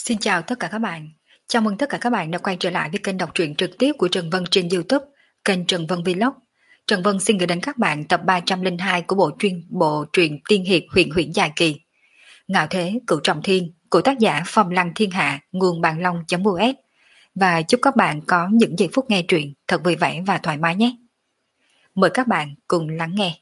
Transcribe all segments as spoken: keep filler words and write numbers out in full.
Xin chào tất cả các bạn. Chào mừng tất cả các bạn đã quay trở lại với kênh đọc truyện trực tiếp của Trần Vân trên YouTube, kênh Trần Vân Vlog. Trần Vân xin gửi đến các bạn tập ba trăm lẻ hai của bộ truyện bộ truyện tiên hiệp huyền huyễn dài kỳ Ngạo Thế Cửu Trọng Thiên của tác giả Phong Lăng Thiên Hạ, nguồn bàn long.us. Và chúc các bạn có những giây phút nghe truyện thật vui vẻ và thoải mái nhé. Mời các bạn cùng lắng nghe.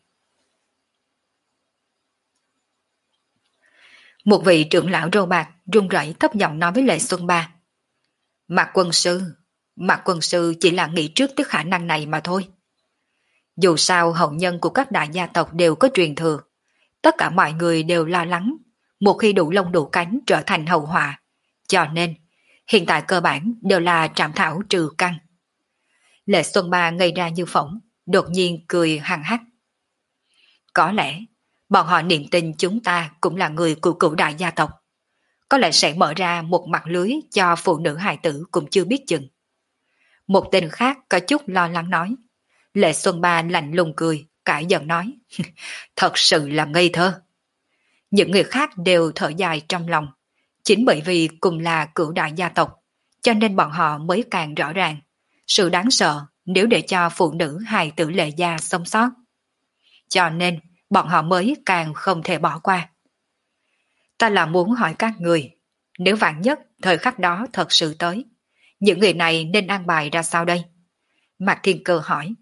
Một vị trưởng lão râu bạc run rẩy thấp giọng nói với Lệ Xuân Ba: Mạc quân sư, Mạc quân sư chỉ là nghĩ trước tới khả năng này mà thôi. Dù sao hậu nhân của các đại gia tộc đều có truyền thừa, tất cả mọi người đều lo lắng một khi đủ lông đủ cánh trở thành hậu họa, cho nên hiện tại cơ bản đều là trảm thảo trừ căn. Lệ Xuân Ba ngây ra như phỏng, đột nhiên cười hằng hắc. Có lẽ bọn họ niệm tin chúng ta cũng là người của cửu đại gia tộc, có lẽ sẽ mở ra một mặt lưới cho phụ nữ hài tử cũng chưa biết chừng. Một tên khác có chút lo lắng nói. Lệ Xuân Ba lạnh lùng cười, cãi giận nói: Thật sự là ngây thơ. Những người khác đều thở dài trong lòng, chính bởi vì cùng là cửu đại gia tộc, cho nên bọn họ mới càng rõ ràng sự đáng sợ nếu để cho phụ nữ hài tử Lệ gia sống sót. Cho nên bọn họ mới càng không thể bỏ qua. Ta là muốn hỏi các người, nếu vạn nhất thời khắc đó thật sự tới, những người này nên an bài ra sao đây? Mạc Thiên Cơ hỏi.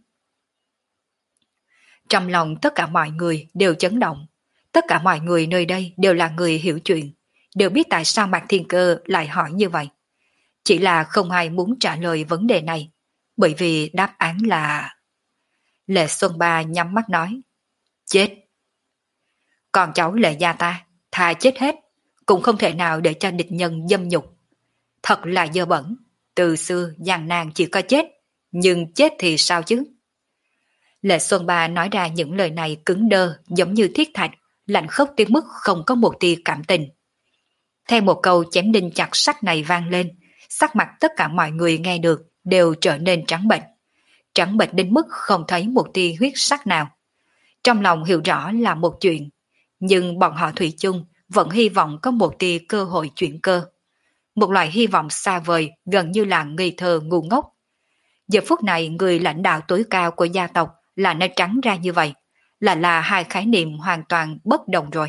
Trong lòng tất cả mọi người đều chấn động, tất cả mọi người nơi đây đều là người hiểu chuyện, đều biết tại sao Mạc Thiên Cơ lại hỏi như vậy. Chỉ là không ai muốn trả lời vấn đề này, bởi vì đáp án là... Lệ Xuân Ba nhắm mắt nói: Chết. Còn cháu Lệ gia ta, thà chết hết, cũng không thể nào để cho địch nhân dâm nhục. Thật là dơ bẩn, từ xưa gian nan chỉ có chết, nhưng chết thì sao chứ? Lệ Xuân Ba nói ra những lời này cứng đơ giống như thiết thạch, lạnh khốc tới mức không có một tia cảm tình. Theo một câu chém đinh chặt sắt này vang lên, sắc mặt tất cả mọi người nghe được đều trở nên trắng bệch, trắng bệch đến mức không thấy một tia huyết sắc nào. Trong lòng hiểu rõ là một chuyện, nhưng bọn họ thủy chung vẫn hy vọng có một tia cơ hội chuyển cơ. Một loại hy vọng xa vời, gần như là ngây thơ ngu ngốc. Giờ phút này người lãnh đạo tối cao của gia tộc là nói trắng ra như vậy, là là hai khái niệm hoàn toàn bất đồng rồi.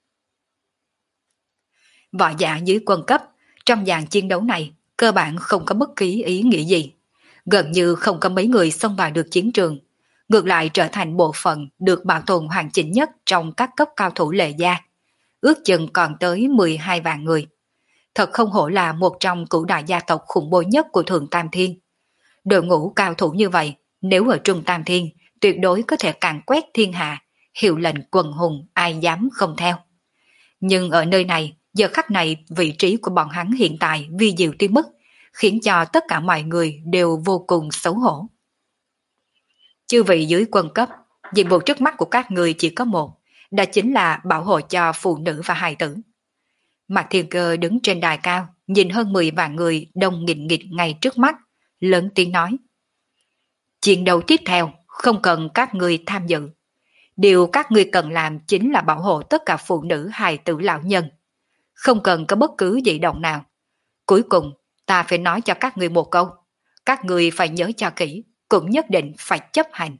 Võ giả dưới quân cấp, trong dàn chiến đấu này, cơ bản không có bất kỳ ý nghĩa gì. Gần như không có mấy người xông vào được chiến trường, ngược lại trở thành bộ phận được bảo tồn hoàn chỉnh nhất trong các cấp cao thủ Lệ gia. Ước chừng còn tới mười hai vạn người. Thật không hổ là một trong cửu đại gia tộc khủng bố nhất của Thượng Tam Thiên. Đội ngũ cao thủ như vậy, nếu ở Trung Tam Thiên, tuyệt đối có thể càn quét thiên hạ, hiệu lệnh quần hùng ai dám không theo. Nhưng ở nơi này, giờ khắc này vị trí của bọn hắn hiện tại vi diệu tới mức, khiến cho tất cả mọi người đều vô cùng xấu hổ. Chư vị dưới quân cấp, nhiệm vụ trước mắt của các người chỉ có một, đó chính là bảo hộ cho phụ nữ và hài tử. Mạc Thiên Cơ đứng trên đài cao, nhìn hơn mười vạn người đông nghịch nghịch ngay trước mắt, lớn tiếng nói: Chiến đấu tiếp theo không cần các người tham dự. Điều các người cần làm chính là bảo hộ tất cả phụ nữ hài tử lão nhân. Không cần có bất cứ dị động nào. Cuối cùng, ta phải nói cho các người một câu. Các người phải nhớ cho kỹ, cũng nhất định phải chấp hành.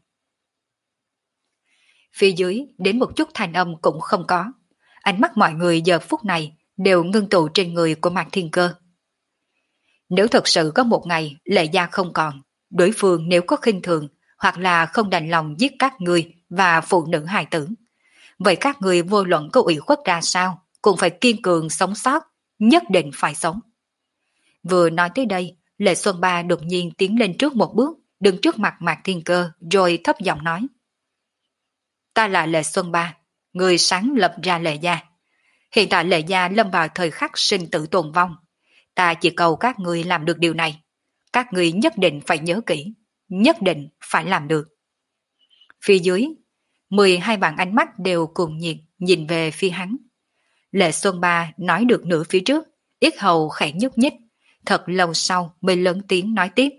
Phía dưới đến một chút thanh âm cũng không có. Ánh mắt mọi người giờ phút này đều ngưng tụ trên người của Mạc Thiên Cơ. Nếu thật sự có một ngày Lệ gia không còn, đối phương nếu có khinh thường hoặc là không đành lòng giết các người và phụ nữ hài tử, vậy các người vô luận có ủy khuất ra sao cũng phải kiên cường sống sót, nhất định phải sống. Vừa nói tới đây, Lệ Xuân Ba đột nhiên tiến lên trước một bước, đứng trước mặt Mạc Thiên Cơ rồi thấp giọng nói: Ta là Lệ Xuân Ba, người sáng lập ra Lệ gia. Hiện tại Lệ gia lâm vào thời khắc sinh tử tồn vong. Ta chỉ cầu các người làm được điều này. Các người nhất định phải nhớ kỹ, nhất định phải làm được. Phía dưới, mười hai vạn ánh mắt đều cùng nhiệt nhìn về phía hắn. Lệ Xuân Ba nói được nửa phía trước, yết hầu khẽ nhúc nhích, thật lâu sau mới lớn tiếng nói tiếp.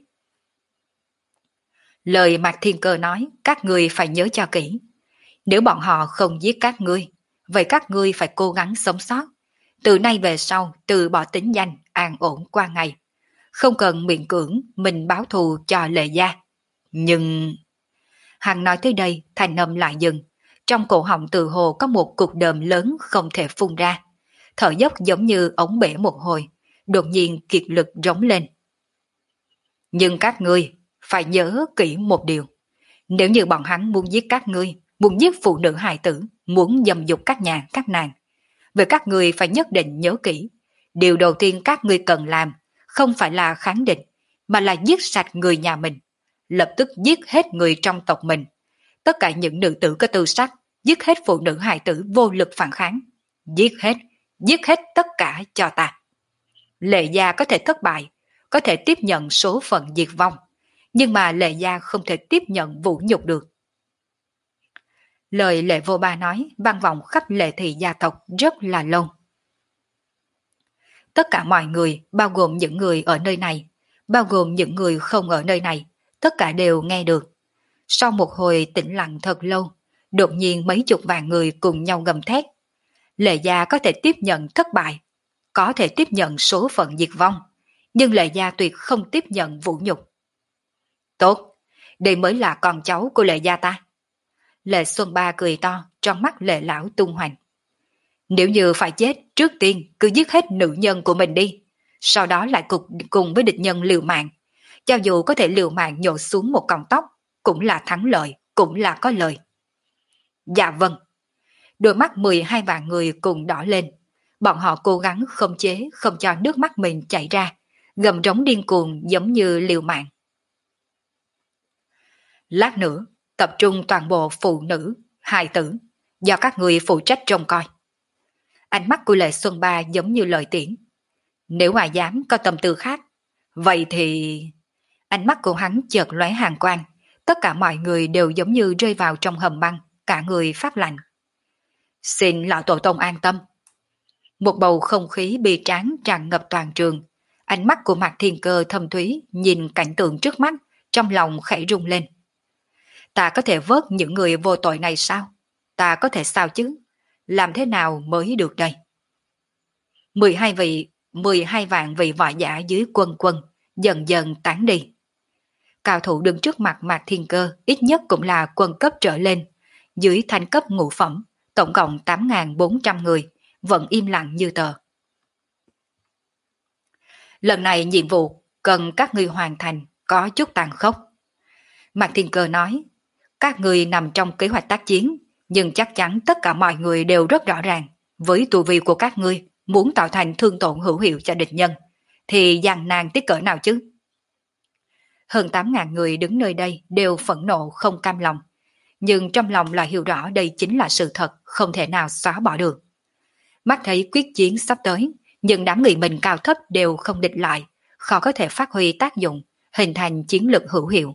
Lời Mạc Thiên Cơ nói, các người phải nhớ cho kỹ. Nếu bọn họ không giết các ngươi, vậy các ngươi phải cố gắng sống sót. Từ nay về sau, từ bỏ tính danh, an ổn qua ngày. Không cần miễn cưỡng mình báo thù cho Lệ gia. Nhưng... Hắn nói tới đây, thanh âm lại dừng. Trong cổ họng từ hồ có một cục đờm lớn không thể phun ra. Thở dốc giống như ống bể một hồi, đột nhiên kiệt lực rống lên. Nhưng các ngươi phải nhớ kỹ một điều. Nếu như bọn hắn muốn giết các ngươi, muốn giết phụ nữ hài tử, muốn dâm dục các nhà, các nàng, vậy các ngươi phải nhất định nhớ kỹ. Điều đầu tiên các ngươi cần làm không phải là kháng địch, mà là giết sạch người nhà mình. Lập tức giết hết người trong tộc mình. Tất cả những nữ tử có tư sắc, giết hết phụ nữ hài tử vô lực phản kháng. Giết hết, giết hết tất cả cho ta. Lệ gia có thể thất bại, có thể tiếp nhận số phận diệt vong, nhưng mà Lệ gia không thể tiếp nhận vũ nhục được. Lời Lệ Vô Ba nói vang vọng khắp Lệ thị gia tộc rất là lâu. Tất cả mọi người, bao gồm những người ở nơi này, bao gồm những người không ở nơi này, tất cả đều nghe được. Sau một hồi tĩnh lặng thật lâu, đột nhiên mấy chục vạn người cùng nhau gầm thét. Lệ gia có thể tiếp nhận thất bại, có thể tiếp nhận số phận diệt vong, nhưng Lệ gia tuyệt không tiếp nhận vũ nhục. Tốt, đây mới là con cháu của Lệ gia ta. Lệ Xuân Ba cười to, trong mắt Lệ lão tung hoành. Nếu như phải chết, trước tiên cứ giết hết nữ nhân của mình đi, sau đó lại cục cùng với địch nhân liều mạng. Cho dù có thể liều mạng nhổ xuống một cọng tóc, cũng là thắng lợi, cũng là có lợi. Dạ vâng. Đôi mắt mười hai vạn người cùng đỏ lên. Bọn họ cố gắng khống chế, không cho nước mắt mình chảy ra, gầm rống điên cuồng giống như liều mạng. Lát nữa, tập trung toàn bộ phụ nữ, hài tử, do các người phụ trách trông coi. Ánh mắt của Lệ Xuân Ba giống như lời tiễn. Nếu ai dám có tâm tư khác, vậy thì... Ánh mắt của hắn chợt lóe hàn quang, tất cả mọi người đều giống như rơi vào trong hầm băng, cả người phát lạnh. Xin lão tổ tông an tâm. Một bầu không khí bi tráng tràn ngập toàn trường. Ánh mắt của Mạc Thiên Cơ thâm thúy nhìn cảnh tượng trước mắt, trong lòng khẽ rung lên. Ta có thể vớt những người vô tội này sao? Ta có thể sao chứ? Làm thế nào mới được đây? mười hai vị, mười hai vạn vị võ giả dưới quân quân, dần dần tán đi. Cao thủ đứng trước mặt Mạc Thiên Cơ ít nhất cũng là quân cấp trở lên, dưới thanh cấp ngũ phẩm, tổng cộng tám nghìn bốn trăm người, vẫn im lặng như tờ. Lần này nhiệm vụ cần các ngươi hoàn thành có chút tàn khốc. Mạc Thiên Cơ nói, các ngươi nằm trong kế hoạch tác chiến, nhưng chắc chắn tất cả mọi người đều rất rõ ràng, với tu vi của các ngươi muốn tạo thành thương tổn hữu hiệu cho địch nhân, thì gian nan tới cỡ nào chứ? Hơn tám nghìn người đứng nơi đây đều phẫn nộ không cam lòng, nhưng trong lòng lại hiểu rõ đây chính là sự thật không thể nào xóa bỏ được. Mắt thấy quyết chiến sắp tới, nhưng đám người mình cao thấp đều không địch lại, khó có thể phát huy tác dụng, hình thành chiến lược hữu hiệu.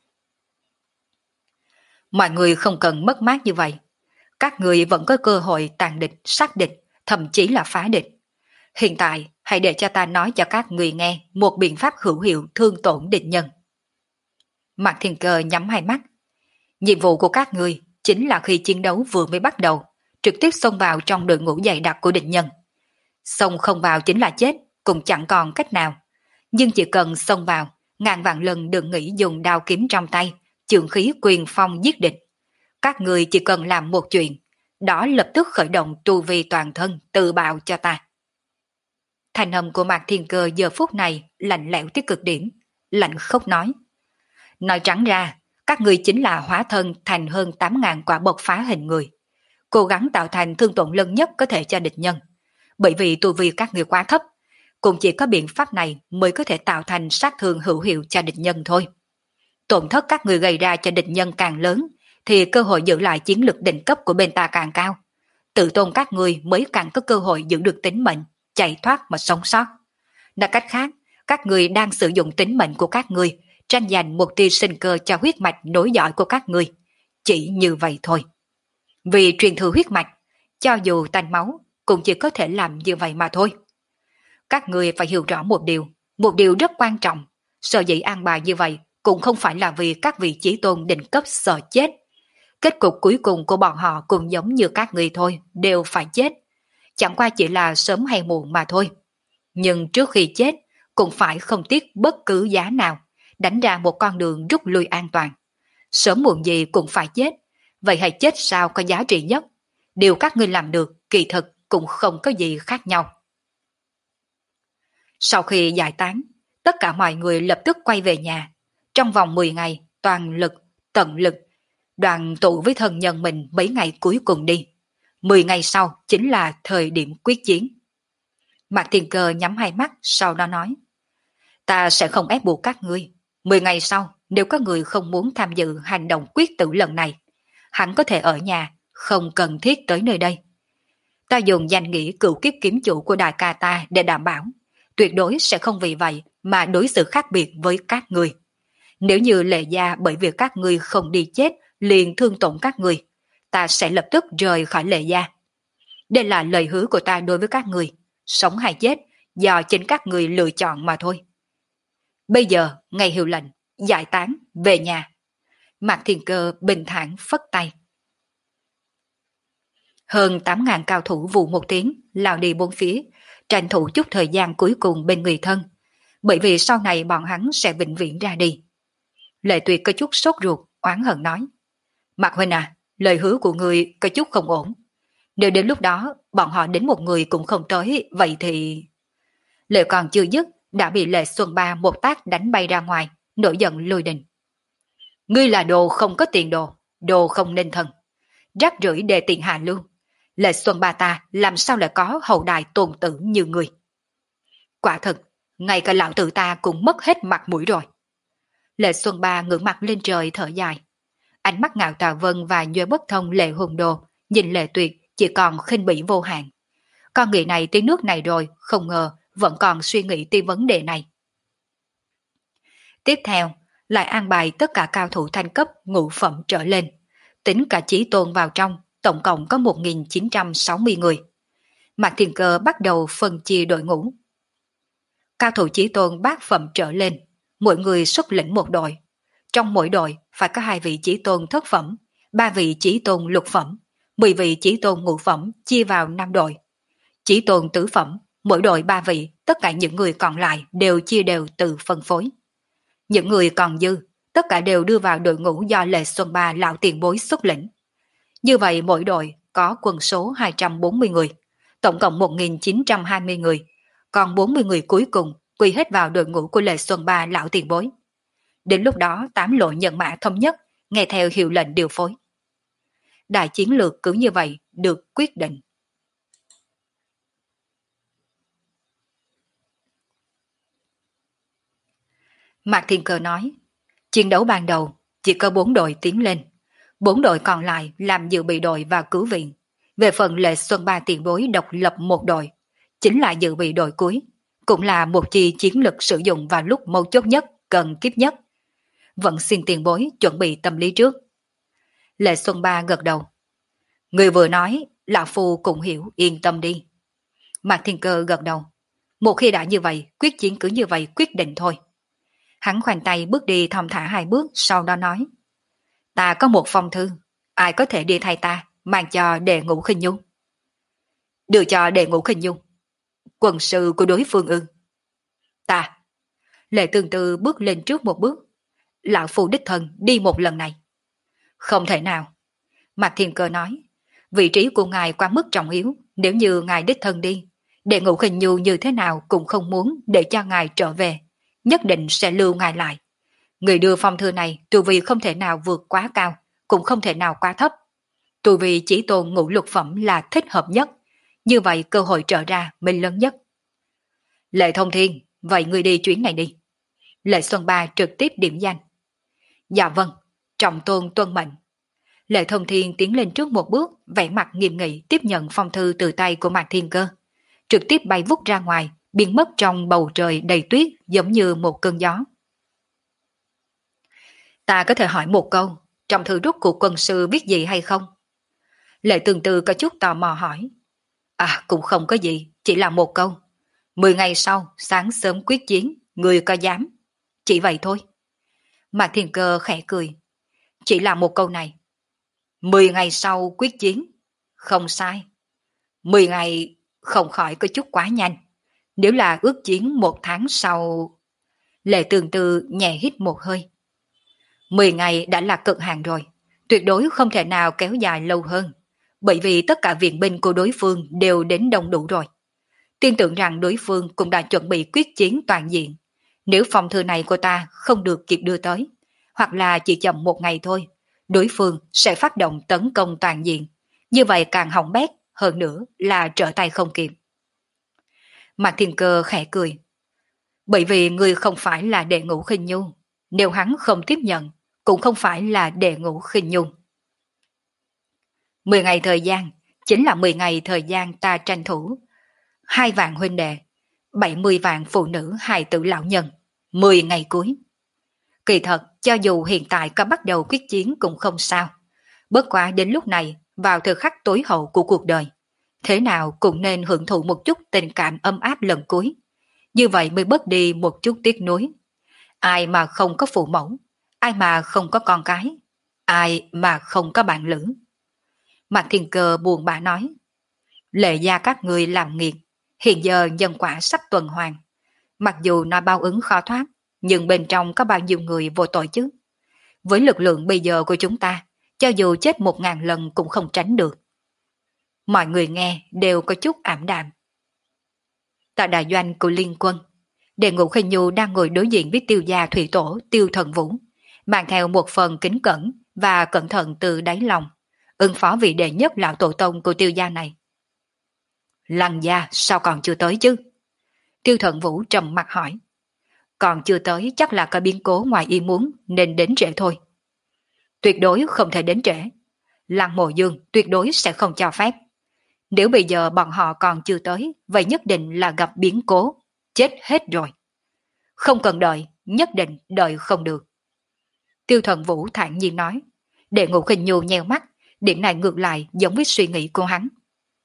Mọi người không cần mất mát như vậy. Các người vẫn có cơ hội tàn địch, sát địch, thậm chí là phá địch. Hiện tại, hãy để cho ta nói cho các người nghe một biện pháp hữu hiệu thương tổn địch nhân. Mạc Thiên Cơ nhắm hai mắt. Nhiệm vụ của các người chính là khi chiến đấu vừa mới bắt đầu, trực tiếp xông vào trong đội ngũ dày đặc của địch nhân. Xông không vào chính là chết, cũng chẳng còn cách nào. Nhưng chỉ cần xông vào, ngàn vạn lần đừng nghĩ dùng đao kiếm trong tay, trường khí quyền phong giết địch. Các người chỉ cần làm một chuyện, đó lập tức khởi động tu vi toàn thân tự bạo cho ta. Thành âm của Mạc Thiên Cơ giờ phút này lạnh lẽo tới cực điểm, lạnh khốc nói. Nói trắng ra, các người chính là hóa thân thành hơn tám nghìn quả bộc phá hình người, cố gắng tạo thành thương tổn lớn nhất có thể cho địch nhân. Bởi vì tu vi các người quá thấp, cũng chỉ có biện pháp này mới có thể tạo thành sát thương hữu hiệu cho địch nhân thôi. Tổn thất các người gây ra cho địch nhân càng lớn, thì cơ hội giữ lại chiến lược đỉnh cấp của bên ta càng cao. Tự tôn các người mới càng có cơ hội giữ được tính mệnh, chạy thoát mà sống sót. Nói cách khác, các người đang sử dụng tính mệnh của các người, tranh giành một tia sinh cơ cho huyết mạch nối dõi của các người. Chỉ như vậy thôi. Vì truyền thừa huyết mạch, cho dù tanh máu, cũng chỉ có thể làm như vậy mà thôi. Các người phải hiểu rõ một điều, một điều rất quan trọng. Sở dĩ an bài như vậy cũng không phải là vì các vị chí tôn đỉnh cấp sợ chết. Kết cục cuối cùng của bọn họ cũng giống như các người thôi, đều phải chết. chẳng qua chỉ là sớm hay muộn mà thôi. Nhưng trước khi chết, cũng phải không tiếc bất cứ giá nào, đánh ra một con đường rút lui an toàn. Sớm muộn gì cũng phải chết, vậy hãy chết sao có giá trị nhất. Điều các ngươi làm được kỳ thực cũng không có gì khác nhau. Sau khi giải tán, tất cả mọi người lập tức quay về nhà. Trong vòng mười ngày, toàn lực, tận lực, đoàn tụ với thân nhân mình mấy ngày cuối cùng đi. Mười ngày sau chính là thời điểm quyết chiến. Mạc Thiên Cơ nhắm hai mắt, sau đó nói: Ta sẽ không ép buộc các ngươi. Mười ngày sau, nếu có người không muốn tham dự hành động quyết tử lần này, hắn có thể ở nhà, không cần thiết tới nơi đây. Ta dùng danh nghĩa cựu kiếp kiếm chủ của đại ca ta để đảm bảo, tuyệt đối sẽ không vì vậy mà đối xử khác biệt với các ngươi. Nếu như Lệ Gia bởi vì các ngươi không đi chết liền thương tổn các ngươi, ta sẽ lập tức rời khỏi Lệ Gia. Đây là lời hứa của ta đối với các ngươi, sống hay chết do chính các ngươi lựa chọn mà thôi. Bây giờ, ngày hiệu lệnh, giải tán, về nhà. Mạc Thiên Cơ bình thản phất tay. Hơn tám ngàn cao thủ vụ một tiếng, lao đi bốn phía, tranh thủ chút thời gian cuối cùng bên người thân, bởi vì sau này bọn hắn sẽ vĩnh viễn ra đi. Lệ Tuyệt có chút sốt ruột, oán hận nói: Mạc huynh à, lời hứa của người có chút không ổn. Nếu đến lúc đó bọn họ đến một người cũng không tới, vậy thì... Lệ còn chưa dứt, đã bị Lệ Xuân Ba một tác đánh bay ra ngoài, nổi giận lôi đình. Ngươi là đồ không có tiền đồ, đồ không nên thần, rác rưởi đề tiền hạ lưu. Lệ Xuân Ba ta làm sao lại có hậu đài tôn tử như ngươi? Quả thật, ngay cả lão tử ta cũng mất hết mặt mũi rồi. Lệ Xuân Ba ngưỡng mặt lên trời thở dài. Ánh mắt Ngạo Tà Vân và Nhuệ Bất Thông Lệ Hùng Đồ nhìn Lệ Tuyệt chỉ còn khinh bỉ vô hạn. Con người này tới nước này rồi, không ngờ vẫn còn suy nghĩ tới vấn đề này. Tiếp theo, lại an bài tất cả cao thủ thanh cấp ngũ phẩm trở lên, tính cả Chí Tôn vào trong, tổng cộng có một nghìn chín trăm sáu mươi người. Mạc Thiên Cơ bắt đầu phân chia đội ngũ. Cao thủ Chí Tôn bát phẩm trở lên, mỗi người xuất lĩnh một đội. Trong mỗi đội phải có hai vị Chí Tôn thất phẩm, ba vị Chí Tôn lục phẩm, mười vị Chí Tôn ngũ phẩm chia vào năm đội. Chí Tôn tứ phẩm, mỗi đội ba vị, tất cả những người còn lại đều chia đều từ phân phối. Những người còn dư, tất cả đều đưa vào đội ngũ do Lệ Xuân Ba lão tiền bối xuất lĩnh. Như vậy mỗi đội có quân số hai trăm bốn mươi người, tổng cộng một nghìn chín trăm hai mươi người, còn bốn mươi người cuối cùng quy hết vào đội ngũ của Lệ Xuân Ba lão tiền bối. Đến lúc đó tám lộ nhân mã thống nhất, nghe theo hiệu lệnh điều phối. Đại chiến lược cứ như vậy được quyết định. Mạc Thiên Cơ nói, chiến đấu ban đầu chỉ có bốn đội tiến lên, bốn đội còn lại làm dự bị đội và cứu viện. Về phần Lệ Xuân Ba tiền bối độc lập một đội, chính là dự bị đội cuối, cũng là một chi chiến lực sử dụng vào lúc mấu chốt nhất, cần kiếp nhất. Vẫn xin tiền bối chuẩn bị tâm lý trước. Lệ Xuân Ba gật đầu. Người vừa nói, lão phu cũng hiểu, yên tâm đi. Mạc Thiên Cơ gật đầu. Một khi đã như vậy, quyết chiến cứ như vậy quyết định thôi. Hắn khoanh tay bước đi thong thả hai bước, sau đó nói. Ta có một phong thư, ai có thể đi thay ta, mang cho Đệ Ngũ Khinh Nhung. Đưa cho Đệ Ngũ Khinh Nhung. Quần sư của đối phương ư? Ta. Lệ Tương Tư bước lên trước một bước. Lão phu đích thân đi một lần này. Không thể nào. Mạc Thiên Cơ nói. Vị trí của ngài quá mức trọng yếu, nếu như ngài đích thân đi, Đệ Ngũ Khinh Nhung như thế nào cũng không muốn để cho ngài trở về, nhất định sẽ lưu ngài lại. Người đưa phong thư này tu vi không thể nào vượt quá cao, cũng không thể nào quá thấp. Tu vi chỉ tôn ngũ lục phẩm là thích hợp nhất, như vậy cơ hội trở ra mình lớn nhất. Lệ Thông Thiên, vậy người đi chuyến này đi. Lệ Xuân Ba trực tiếp điểm danh. Dạ vâng, trọng tôn tuân mệnh. Lệ Thông Thiên tiến lên trước một bước, vẻ mặt nghiêm nghị tiếp nhận phong thư từ tay của Mạc Thiên Cơ, trực tiếp bay vút ra ngoài, biến mất trong bầu trời đầy tuyết giống như một cơn gió. Ta có thể hỏi một câu, trong thư rút của quân sư biết gì hay không? Lệ Tương Tư có chút tò mò hỏi. À, cũng không có gì, chỉ là một câu. Mười ngày sau, sáng sớm quyết chiến, người có dám? Chỉ vậy thôi. Mạc Thiên Cơ khẽ cười. Chỉ là một câu này. Mười ngày sau quyết chiến. Không sai. Mười ngày không khỏi có chút quá nhanh. Nếu là ước chiến một tháng sau... Lệ Tương Tư nhẹ hít một hơi. Mười ngày đã là cực hạn rồi, tuyệt đối không thể nào kéo dài lâu hơn, bởi vì tất cả viện binh của đối phương đều đến đông đủ rồi. Tin tưởng rằng đối phương cũng đã chuẩn bị quyết chiến toàn diện. Nếu phong thư này của ta không được kịp đưa tới, hoặc là chỉ chậm một ngày thôi, đối phương sẽ phát động tấn công toàn diện. Như vậy càng hỏng bét, hơn nữa là trở tay không kịp. Mạc Thiên Cơ khẽ cười. Bởi vì người không phải là Đệ Ngũ Khinh Nhu, nếu hắn không tiếp nhận, cũng không phải là Đệ Ngũ Khinh Nhu. Mười ngày thời gian, chính là mười ngày thời gian ta tranh thủ. Hai vạn huynh đệ, bảy mươi vạn phụ nữ hài tử lão nhân, mười ngày cuối. Kỳ thật, cho dù hiện tại có bắt đầu quyết chiến cũng không sao. Bất quá đến lúc này, vào thời khắc tối hậu của cuộc đời, thế nào cũng nên hưởng thụ một chút tình cảm ấm áp lần cuối. Như vậy mới bớt đi một chút tiếc nuối. Ai mà không có phụ mẫu, ai mà không có con cái, ai mà không có bạn lữ. Mạc Thiên Cơ buồn bã nói, lệ gia các người làm nghiệt, hiện giờ nhân quả sắp tuần hoàn. Mặc dù nói báo ứng khó thoát, nhưng bên trong có bao nhiêu người vô tội chứ? Với lực lượng bây giờ của chúng ta, cho dù chết một ngàn lần cũng không tránh được. Mọi người nghe đều có chút ảm đạm. Tại đại doanh của Liên Quân, Đệ Ngũ Khinh Nhu đang ngồi đối diện với Tiêu gia thủy tổ Tiêu Thần Vũ, mang theo một phần kính cẩn và cẩn thận từ đáy lòng, ứng phó vị đệ nhất lão tổ tông của Tiêu gia này. Lăng gia sao còn chưa tới chứ? Tiêu Thần Vũ trầm mặt hỏi. Còn chưa tới chắc là có biến cố ngoài ý muốn nên đến trễ thôi. Tuyệt đối không thể đến trễ. Lăng Mộ Dương tuyệt đối sẽ không cho phép. Nếu bây giờ bọn họ còn chưa tới, vậy nhất định là gặp biến cố, chết hết rồi. Không cần đợi, nhất định đợi không được. Tiêu Thần Vũ thản nhiên nói. Đệ Ngũ Khinh Nhu nheo mắt, điểm này ngược lại giống với suy nghĩ của hắn.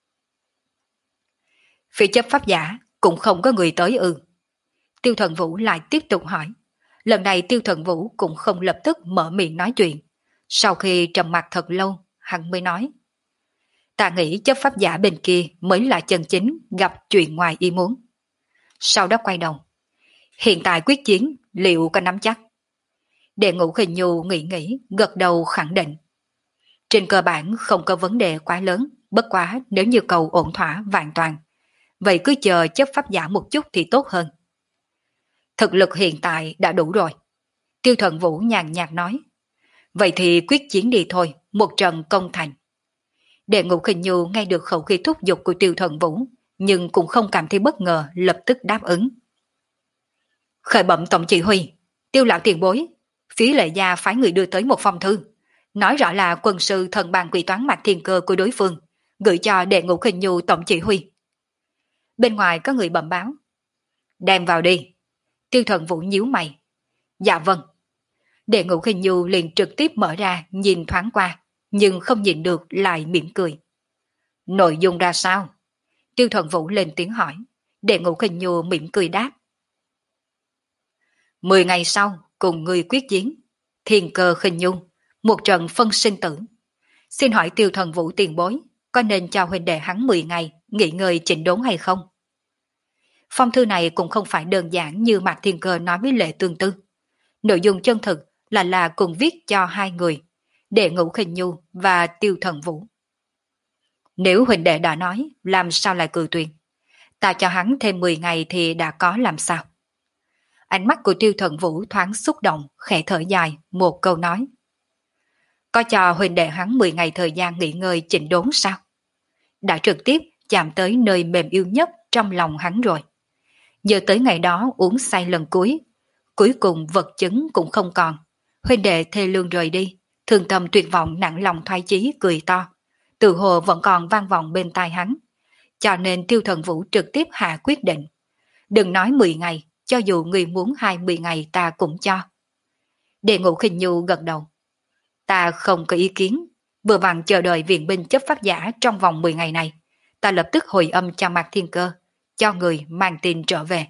Phía chấp pháp giả cũng không có người tới ư? Tiêu Thần Vũ lại tiếp tục hỏi. Lần này Tiêu Thần Vũ cũng không lập tức mở miệng nói chuyện. Sau khi trầm mặc thật lâu, hắn mới nói. Ta nghĩ chấp pháp giả bên kia mới là chân chính gặp chuyện ngoài ý muốn. Sau đó quay đầu. Hiện tại quyết chiến liệu có nắm chắc? Đệ Ngũ Khinh Nhu nghĩ nghĩ, gật đầu khẳng định. Trên cơ bản không có vấn đề quá lớn, bất quá nếu như cầu ổn thỏa vạn toàn. Vậy cứ chờ chấp pháp giả một chút thì tốt hơn. Thực lực hiện tại đã đủ rồi. Tiêu Thần Vũ nhàn nhạt nói. Vậy thì quyết chiến đi thôi, một trận công thành. Đệ Ngũ Khinh Nhu nghe được khẩu khí thúc giục của Tiêu Thần Vũ, nhưng cũng không cảm thấy bất ngờ, lập tức đáp ứng. Khởi bẩm tổng chỉ huy, Tiêu lão tiền bối, phía Lệ gia phái người đưa tới một phong thư, nói rõ là quân sư thần bàn quỷ toán Mạc Thiên Cơ của đối phương, gửi cho Đệ Ngũ Khinh Nhu tổng chỉ huy. Bên ngoài có người bẩm báo. Đem vào đi. Tiêu Thần Vũ nhíu mày. Dạ vâng. Đệ Ngũ Khinh Nhu liền trực tiếp mở ra nhìn thoáng qua, nhưng không nhìn được lại mỉm cười. Nội dung ra sao? Tiêu Thần Vũ lên tiếng hỏi. Đệ Ngũ Khinh Nhu mỉm cười đáp. Mười ngày sau, cùng người quyết chiến. Thiên Cơ Khinh Nhu, một trận phân sinh tử. Xin hỏi Tiêu Thần Vũ tiền bối, có nên cho huynh đệ hắn mười ngày nghỉ ngơi chỉnh đốn hay không? Phong thư này cũng không phải đơn giản như Mạc Thiên Cơ nói với Lệ Tương Tư. Nội dung chân thực là là cùng viết cho hai người, Đệ Ngũ Khinh Nhu và Tiêu Thần Vũ. Nếu huynh đệ đã nói, làm sao lại cự tuyệt? Ta cho hắn thêm mười ngày thì đã có làm sao? Ánh mắt của Tiêu Thần Vũ thoáng xúc động, khẽ thở dài, một câu nói. Có cho huynh đệ hắn mười ngày thời gian nghỉ ngơi chỉnh đốn sao? Đã trực tiếp chạm tới nơi mềm yêu nhất trong lòng hắn rồi. Giờ tới ngày đó uống say lần cuối, cuối cùng vật chứng cũng không còn. Huynh đệ thê lương rời đi, thương tâm tuyệt vọng nặng lòng thoái chí cười to. Từ hồ vẫn còn vang vọng bên tai hắn. Cho nên Tiêu Thần Vũ trực tiếp hạ quyết định. Đừng nói mười ngày, cho dù người muốn hai mươi ngày ta cũng cho. Đệ Ngũ Khinh Nhu gật đầu. Ta không có ý kiến, vừa vặn chờ đợi viện binh chấp pháp giả trong vòng mười ngày này. Ta lập tức hồi âm cho Mạc Thiên Cơ, cho người mang tin trở về.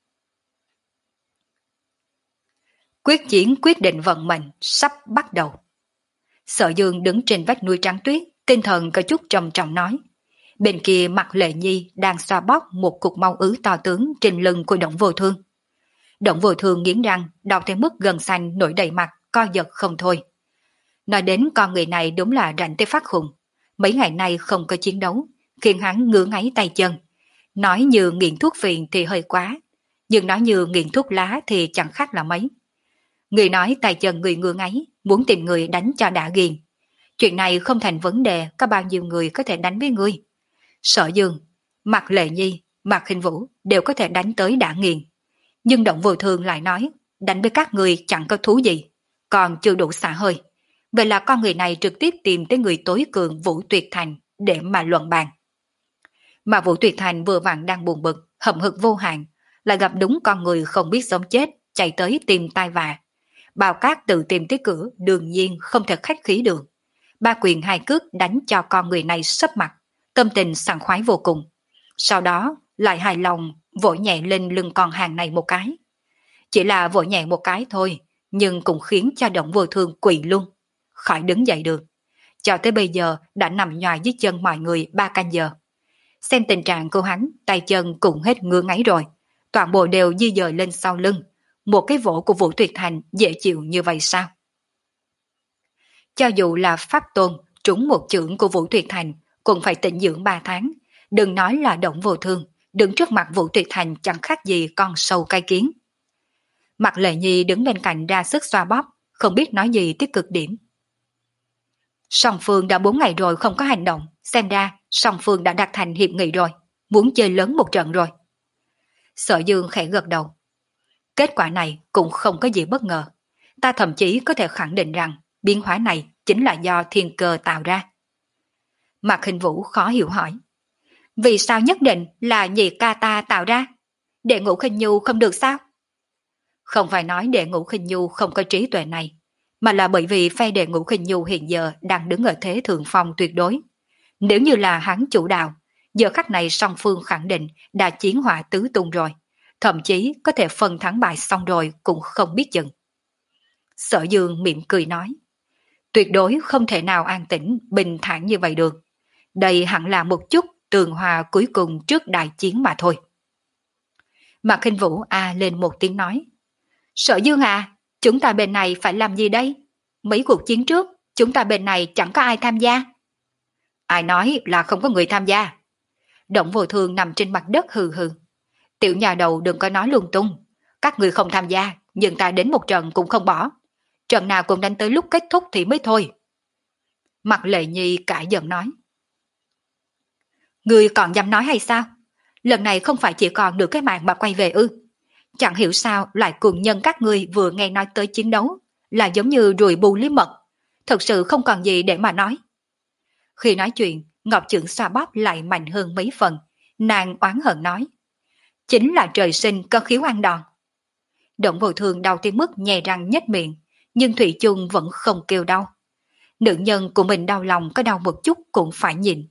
Quyết chiến quyết định vận mệnh sắp bắt đầu. Sở Dương đứng trên vách núi trắng tuyết, tinh thần có chút trầm trọng nói. Bên kia mặt Lệ Nhi đang xoa bóp một cục máu ứ to tướng trên lưng của Đổng Vô Thương. Đổng Vô Thương nghiến răng, đau tới mức gần xanh nổi đầy mặt, co giật không thôi. Nói đến con người này đúng là rảnh tới phát khùng. Mấy ngày nay không có chiến đấu, khiến hắn ngứa ngáy tay chân. Nói như nghiện thuốc phiện thì hơi quá, nhưng nói như nghiện thuốc lá thì chẳng khác là mấy. Người nói tay chân người ngứa ngáy, muốn tìm người đánh cho đã ghiền. Chuyện này không thành vấn đề, có bao nhiêu người có thể đánh với ngươi. Sở Dương, Mạc Lệ Nhi, Mạc Khinh Vũ đều có thể đánh tới đã nghiền. Nhưng Động Vô Thương lại nói, đánh với các người chẳng có thú gì, còn chưa đủ xả hơi. Vậy là con người này trực tiếp tìm tới người tối cường Vũ Tuyệt Thành để mà luận bàn. Mà Vũ Tuyệt Thành vừa vặn đang buồn bực, hậm hực vô hạn, lại gặp đúng con người không biết sống chết, chạy tới tìm tai vạ. Bao Cát tự tìm tới cửa, đương nhiên không thể khách khí được. Ba quyền hai cước đánh cho con người này sấp mặt, tâm tình sảng khoái vô cùng. Sau đó lại hài lòng vỗ nhẹ lên lưng con hàng này một cái. Chỉ là vỗ nhẹ một cái thôi, nhưng cũng khiến cho Động Vô Thương quỵ luôn, khỏi đứng dậy được. Cho tới bây giờ đã nằm nhòi dưới chân mọi người ba canh giờ. Xem tình trạng của hắn, tay chân cũng hết ngứa ngáy rồi, toàn bộ đều di dời lên sau lưng. Một cái vỗ của Vũ Tuyệt Thành dễ chịu như vậy sao? Cho dù là pháp tôn trúng một chưởng của Vũ Tuyệt Thành cũng phải tĩnh dưỡng ba tháng. Đừng nói là Động Vô Thương, đứng trước mặt Vũ Tuyệt Thành chẳng khác gì con sâu cai kiến. Mặt Lệ Nhi đứng bên cạnh ra sức xoa bóp, không biết nói gì tới cực điểm. Song Phương đã bốn ngày rồi không có hành động, xem ra Song Phương đã đạt thành hiệp nghị rồi, muốn chơi lớn một trận rồi. Sở Dương khẽ gật đầu. Kết quả này cũng không có gì bất ngờ. Ta thậm chí có thể khẳng định rằng biến hóa này chính là do thiên cơ tạo ra. Mạc Khinh Vũ khó hiểu hỏi. Vì sao nhất định là nhị ca ta tạo ra? Đệ Ngũ Khinh Nhu không được sao? Không phải nói Đệ Ngũ Khinh Nhu không có trí tuệ này, mà là bởi vì phe Đệ Ngũ Khinh Nhu hiện giờ đang đứng ở thế thượng phong tuyệt đối. Nếu như là hắn chủ đạo, giờ khắc này song phương khẳng định đã chiến hỏa tứ tung rồi, thậm chí có thể phân thắng bại xong rồi cũng không biết chừng. Sở Dương mỉm cười nói, tuyệt đối không thể nào an tĩnh, bình thản như vậy được. Đây hẳn là một chút tường hòa cuối cùng trước đại chiến mà thôi. Mạc Khinh Vũ a lên một tiếng nói, Sở Dương à, chúng ta bên này phải làm gì đây? Mấy cuộc chiến trước, chúng ta bên này chẳng có ai tham gia. Ai nói là không có người tham gia? Động Vô Thương nằm trên mặt đất hừ hừ. Tiểu nhà đầu đừng có nói lung tung. Các người không tham gia, nhưng ta đến một trận cũng không bỏ. Trận nào cũng đánh tới lúc kết thúc thì mới thôi. Mặt Lệ Nhi cãi giận nói. Người còn dám nói hay sao? Lần này không phải chỉ còn được cái mạng mà quay về ư? Chẳng hiểu sao lại cùng nhân các người vừa nghe nói tới chiến đấu, là giống như ruồi bù lý mật. Thật sự không còn gì để mà nói. Khi nói chuyện, Ngọc Chưởng xoa bóp lại mạnh hơn mấy phần, nàng oán hận nói. Chính là trời sinh có khiếu ăn đòn. Động Vô Thương đau tới mức nhè răng nhếch miệng, nhưng Thủy chung vẫn không kêu đau. Nữ nhân của mình đau lòng có đau một chút cũng phải nhịn.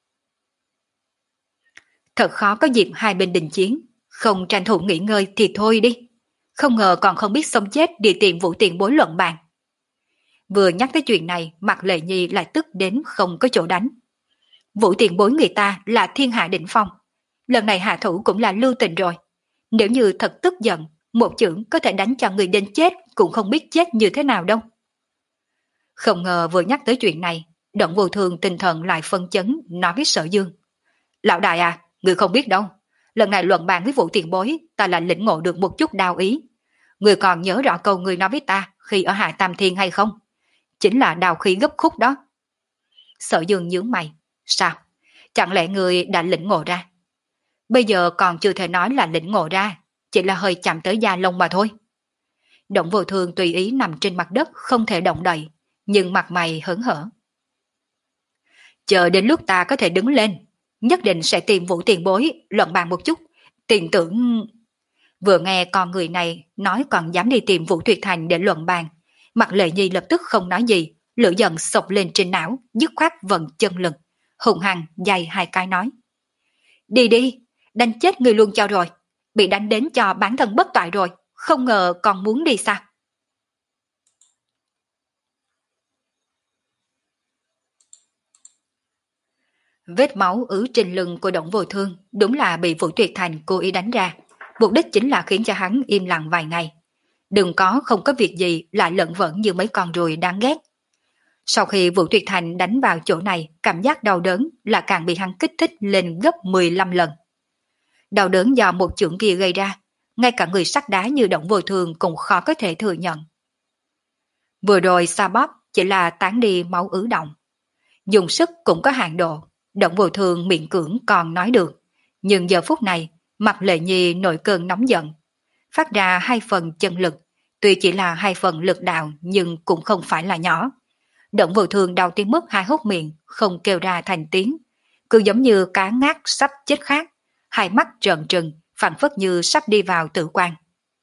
Thật khó có dịp hai bên đình chiến, không tranh thủ nghỉ ngơi thì thôi đi. Không ngờ còn không biết sống chết đi tìm Vũ Tiền Bối luận bàn. Vừa nhắc tới chuyện này, Mạc Lệ Nhi lại tức đến không có chỗ đánh. Vũ Tiền Bối người ta là thiên hạ đỉnh phong. Lần này hạ thủ cũng là lưu tình rồi. Nếu như thật tức giận, một chưởng có thể đánh cho người đến chết cũng không biết chết như thế nào đâu. Không ngờ vừa nhắc tới chuyện này, Động Vô Thương tinh thần lại phân chấn nói với Sở Dương. Lão đại à, người không biết đâu. Lần này luận bàn với Vũ Tiền Bối, ta lại lĩnh ngộ được một chút đao ý. Người còn nhớ rõ câu người nói với ta khi ở Hạ Tam Thiên hay không? Chính là đao khí gấp khúc đó. Sở Dương nhướng mày. Sao? Chẳng lẽ người đã lĩnh ngộ ra? Bây giờ còn chưa thể nói là lĩnh ngộ ra, chỉ là hơi chạm tới da lông mà thôi. Động Vô Thương tùy ý nằm trên mặt đất không thể động đậy, nhưng mặt mày hớn hở. Chờ đến lúc ta có thể đứng lên, nhất định sẽ tìm Vũ Tiền Bối luận bàn một chút. Tiền tưởng... Vừa nghe con người này nói còn dám đi tìm Vũ Tuyệt Thành để luận bàn, Mặt Lệ Nhi lập tức không nói gì, lửa giận sộc lên trên não, dứt khoát vận chân lưng, hùng hăng dày hai cái nói. Đi đi, đánh chết người luôn cho rồi, bị đánh đến cho bản thân bất toại rồi, không ngờ còn muốn đi sao? Vết máu ứ trên lưng của Đổng Vô Thương đúng là bị Vũ Tuyệt Thành cố ý đánh ra. Mục đích chính là khiến cho hắn im lặng vài ngày. Đừng có không có việc gì lại lẫn vẩn như mấy con ruồi đáng ghét. Sau khi Vũ Tuyệt Thành đánh vào chỗ này, cảm giác đau đớn là càng bị hắn kích thích lên gấp mười lăm lần. Đau đớn do một chưởng kia gây ra, ngay cả người sắt đá như Đổng Vô Thương cũng khó có thể thừa nhận. Vừa rồi xoa bóp chỉ là tán đi máu ứ động. Dùng sức cũng có hạn độ, Đổng Vô Thương miệng cưỡng còn nói được. Nhưng giờ phút này, mặt Lệ Nhi nổi cơn nóng giận. Phát ra hai phần chân lực, tuy chỉ là hai phần lực đạo nhưng cũng không phải là nhỏ. Đổng Vô Thương đau tới mức hai hốc miệng, không kêu ra thành tiếng. Cứ giống như cá ngát sắp chết khát, hai mắt trợn trừng, phảng phất như sắp đi vào tử quan.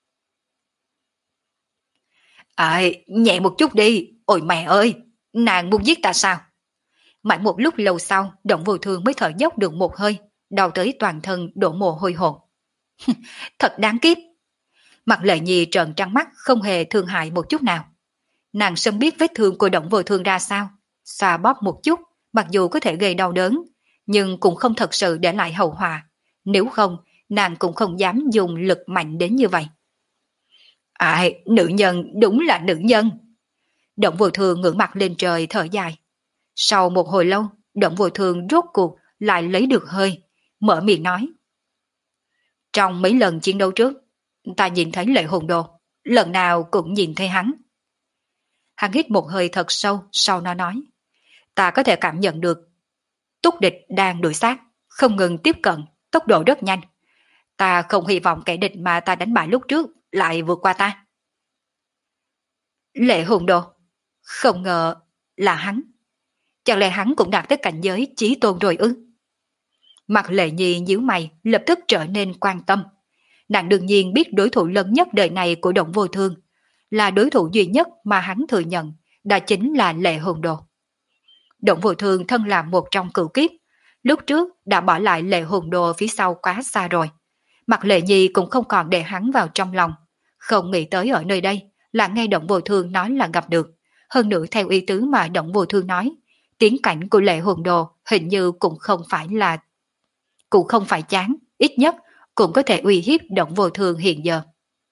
Ơi, nhẹ một chút đi, ôi mẹ ơi, nàng muốn giết ta sao? Mãi một lúc lâu sau, Đổng Vô Thương mới thở dốc được một hơi, đau tới toàn thân đổ mồ hôi hột. Thật đáng kiếp. Mặt Lệ Nhi trợn trắng mắt không hề thương hại một chút nào. Nàng sớm biết vết thương của Đổng Vô Thương ra sao, xoa bóp một chút, mặc dù có thể gây đau đớn, nhưng cũng không thật sự để lại hậu họa. Nếu không, nàng cũng không dám dùng lực mạnh đến như vậy. Ai, nữ nhân đúng là nữ nhân. Đổng Vô Thương ngửa mặt lên trời thở dài. Sau một hồi lâu, Đổng Vô Thương rốt cuộc lại lấy được hơi, mở miệng nói. Trong mấy lần chiến đấu trước, ta nhìn thấy Lệ Hồn Đồ, lần nào cũng nhìn thấy hắn. Hắn hít một hơi thật sâu, sau nó nói. Ta có thể cảm nhận được túc địch đang đuổi sát, không ngừng tiếp cận, tốc độ rất nhanh. Ta không hy vọng kẻ địch mà ta đánh bại lúc trước lại vượt qua ta. Lệ Hồn Đồ, không ngờ là hắn. Chẳng lẽ hắn cũng đạt tới cảnh giới chí tôn rồi ư? Mặt Lệ Nhi nhíu mày, lập tức trở nên quan tâm. Nàng đương nhiên biết đối thủ lớn nhất đời này của Đổng Vô Thương, là đối thủ duy nhất mà hắn thừa nhận, đó chính là Lệ Hồn Đồ. Đổng Vô Thương thân là một trong cửu kiếp, lúc trước đã bỏ lại Lệ Hồn Đồ phía sau quá xa rồi. Mặt Lệ Nhi cũng không còn để hắn vào trong lòng, không nghĩ tới ở nơi đây là nghe Đổng Vô Thương nói là gặp được. Hơn nữa theo ý tứ mà Đổng Vô Thương nói, tiến cảnh của Lệ Hồn Đồ hình như cũng không phải là cũng không phải chán, ít nhất cũng có thể uy hiếp Đổng Vô Thương hiện giờ.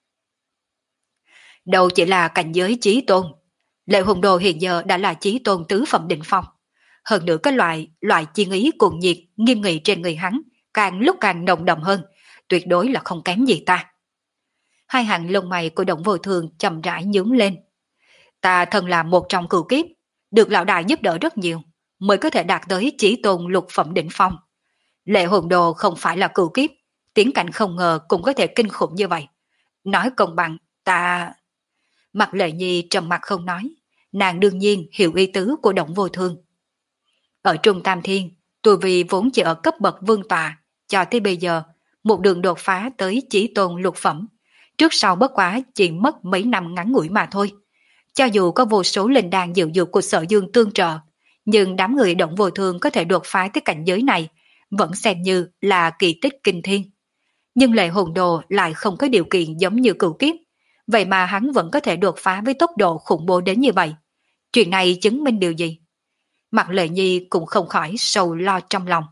Đâu chỉ là cảnh giới chí tôn, Lệ Hồn Đồ hiện giờ đã là chí tôn tứ phẩm đỉnh phong. Hơn nữa cái loại loại chiến ý cuồng nhiệt nghiêm nghị trên người hắn càng lúc càng nồng đậm hơn, tuyệt đối là không kém gì ta. Hai hàng lông mày của Đổng Vô Thương chậm rãi nhướng lên. Ta thân là một trong cửu kiếp, được lão đại giúp đỡ rất nhiều, mới có thể đạt tới chí tôn lục phẩm đỉnh phong. Lệ Hồn Đồ không phải là cửu kiếp, tiến cảnh không ngờ cũng có thể kinh khủng như vậy. Nói công bằng, ta... Mặt Lệ Nhi trầm mặt không nói, nàng đương nhiên hiểu ý tứ của Đổng Vô Thương. Ở Trung Tam Thiên, tu vi vốn chỉ ở cấp bậc vương tọa, cho tới bây giờ, một đường đột phá tới chí tôn lục phẩm, trước sau bất quá chỉ mất mấy năm ngắn ngủi mà thôi. Cho dù có vô số linh đan diệu dược của Sở Dương tương trợ, nhưng đám người Đổng Vô Thương có thể đột phá tới cảnh giới này, vẫn xem như là kỳ tích kinh thiên. Nhưng Lệ Hồn Đồ lại không có điều kiện giống như cửu kiếp, vậy mà hắn vẫn có thể đột phá với tốc độ khủng bố đến như vậy. Chuyện này chứng minh điều gì? Mặt Lệ Nhi cũng không khỏi sầu lo trong lòng.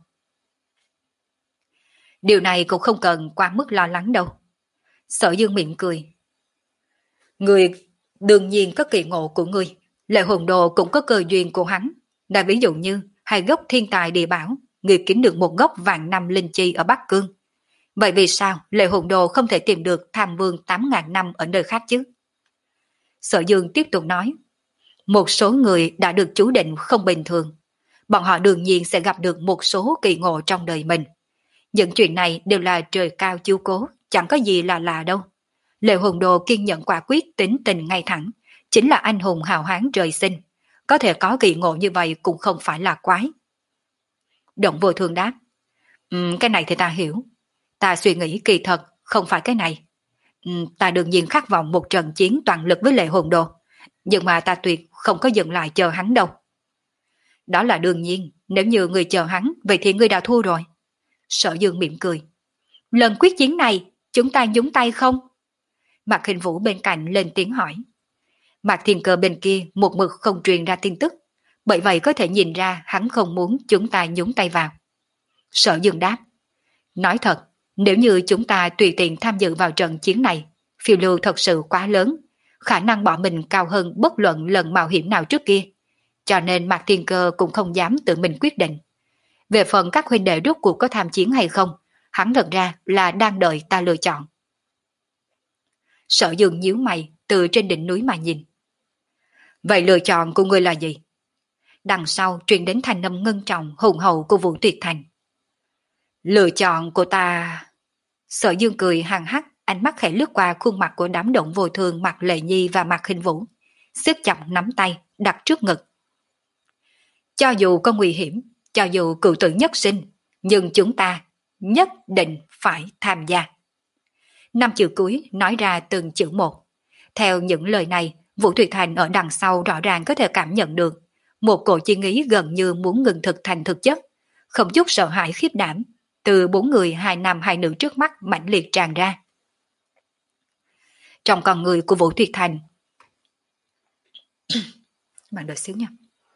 Điều này cũng không cần quá mức lo lắng đâu. Sở Dương mỉm cười. Người đương nhiên có kỳ ngộ của người, Lệ Hồn Đồ cũng có cơ duyên của hắn. Đã ví dụ như hai gốc thiên tài địa bảo, người kiếm được một gốc vạn năm linh chi ở Bắc Cương. Vậy vì sao Lệ Hồn Đồ không thể tìm được Tham Vương tám ngàn năm ở nơi khác chứ? Sở Dương tiếp tục nói. Một số người đã được chú định không bình thường. Bọn họ đương nhiên sẽ gặp được một số kỳ ngộ trong đời mình. Những chuyện này đều là trời cao chiếu cố, chẳng có gì là lạ đâu. Lệ Hồn Đồ kiên nhẫn quả quyết, tính tình ngay thẳng, chính là anh hùng hào hán trời sinh. Có thể có kỳ ngộ như vậy cũng không phải là quái. Đổng Vô Thương đáp. Um, cái này thì ta hiểu. Ta suy nghĩ kỳ thật, không phải cái này. Um, ta đương nhiên khát vọng một trận chiến toàn lực với Lệ Hồn Đồ. Nhưng mà ta tuyệt không có dừng lại chờ hắn đâu. Đó là đương nhiên, nếu như người chờ hắn, vậy thì người đã thua rồi. Sở Dương mỉm cười. Lần quyết chiến này, chúng ta nhúng tay không? Mạc Hình Vũ bên cạnh lên tiếng hỏi. Mạc Thiên Cơ bên kia một mực không truyền ra tin tức. Bởi vậy có thể nhìn ra hắn không muốn chúng ta nhúng tay vào. Sở Dương đáp, nói thật, nếu như chúng ta tùy tiện tham dự vào trận chiến này, phiêu lưu thật sự quá lớn, khả năng bỏ mình cao hơn bất luận lần mạo hiểm nào trước kia. Cho nên Mạc Thiên Cơ cũng không dám tự mình quyết định. Về phần các huynh đệ rốt cuộc có tham chiến hay không, hắn thật ra là đang đợi ta lựa chọn. Sở Dương nhíu mày từ trên đỉnh núi mà nhìn. Vậy lựa chọn của ngươi là gì? Đằng sau truyền đến thanh âm ngân trọng hùng hậu của Vũ Tuyệt Thành. Lựa chọn của ta... Sở Dương cười hằng hắc, ánh mắt khẽ lướt qua khuôn mặt của đám động vô thường Mạc Lệ Nhi và Mạc Hình Vũ, siết chặt nắm tay đặt trước ngực. Cho dù có nguy hiểm, cho dù cựu tử nhất sinh, nhưng chúng ta nhất định phải tham gia. Năm chữ cuối nói ra từng chữ một. Theo những lời này, Vũ Thủy Thành ở đằng sau rõ ràng có thể cảm nhận được một cổ chi ý gần như muốn ngừng thực thành thực chất, không chút sợ hãi khiếp đảm, từ bốn người hai nam hai nữ trước mắt mãnh liệt tràn ra. Trong con người của Vũ Thủy Thành, bạn đợi xíu nha.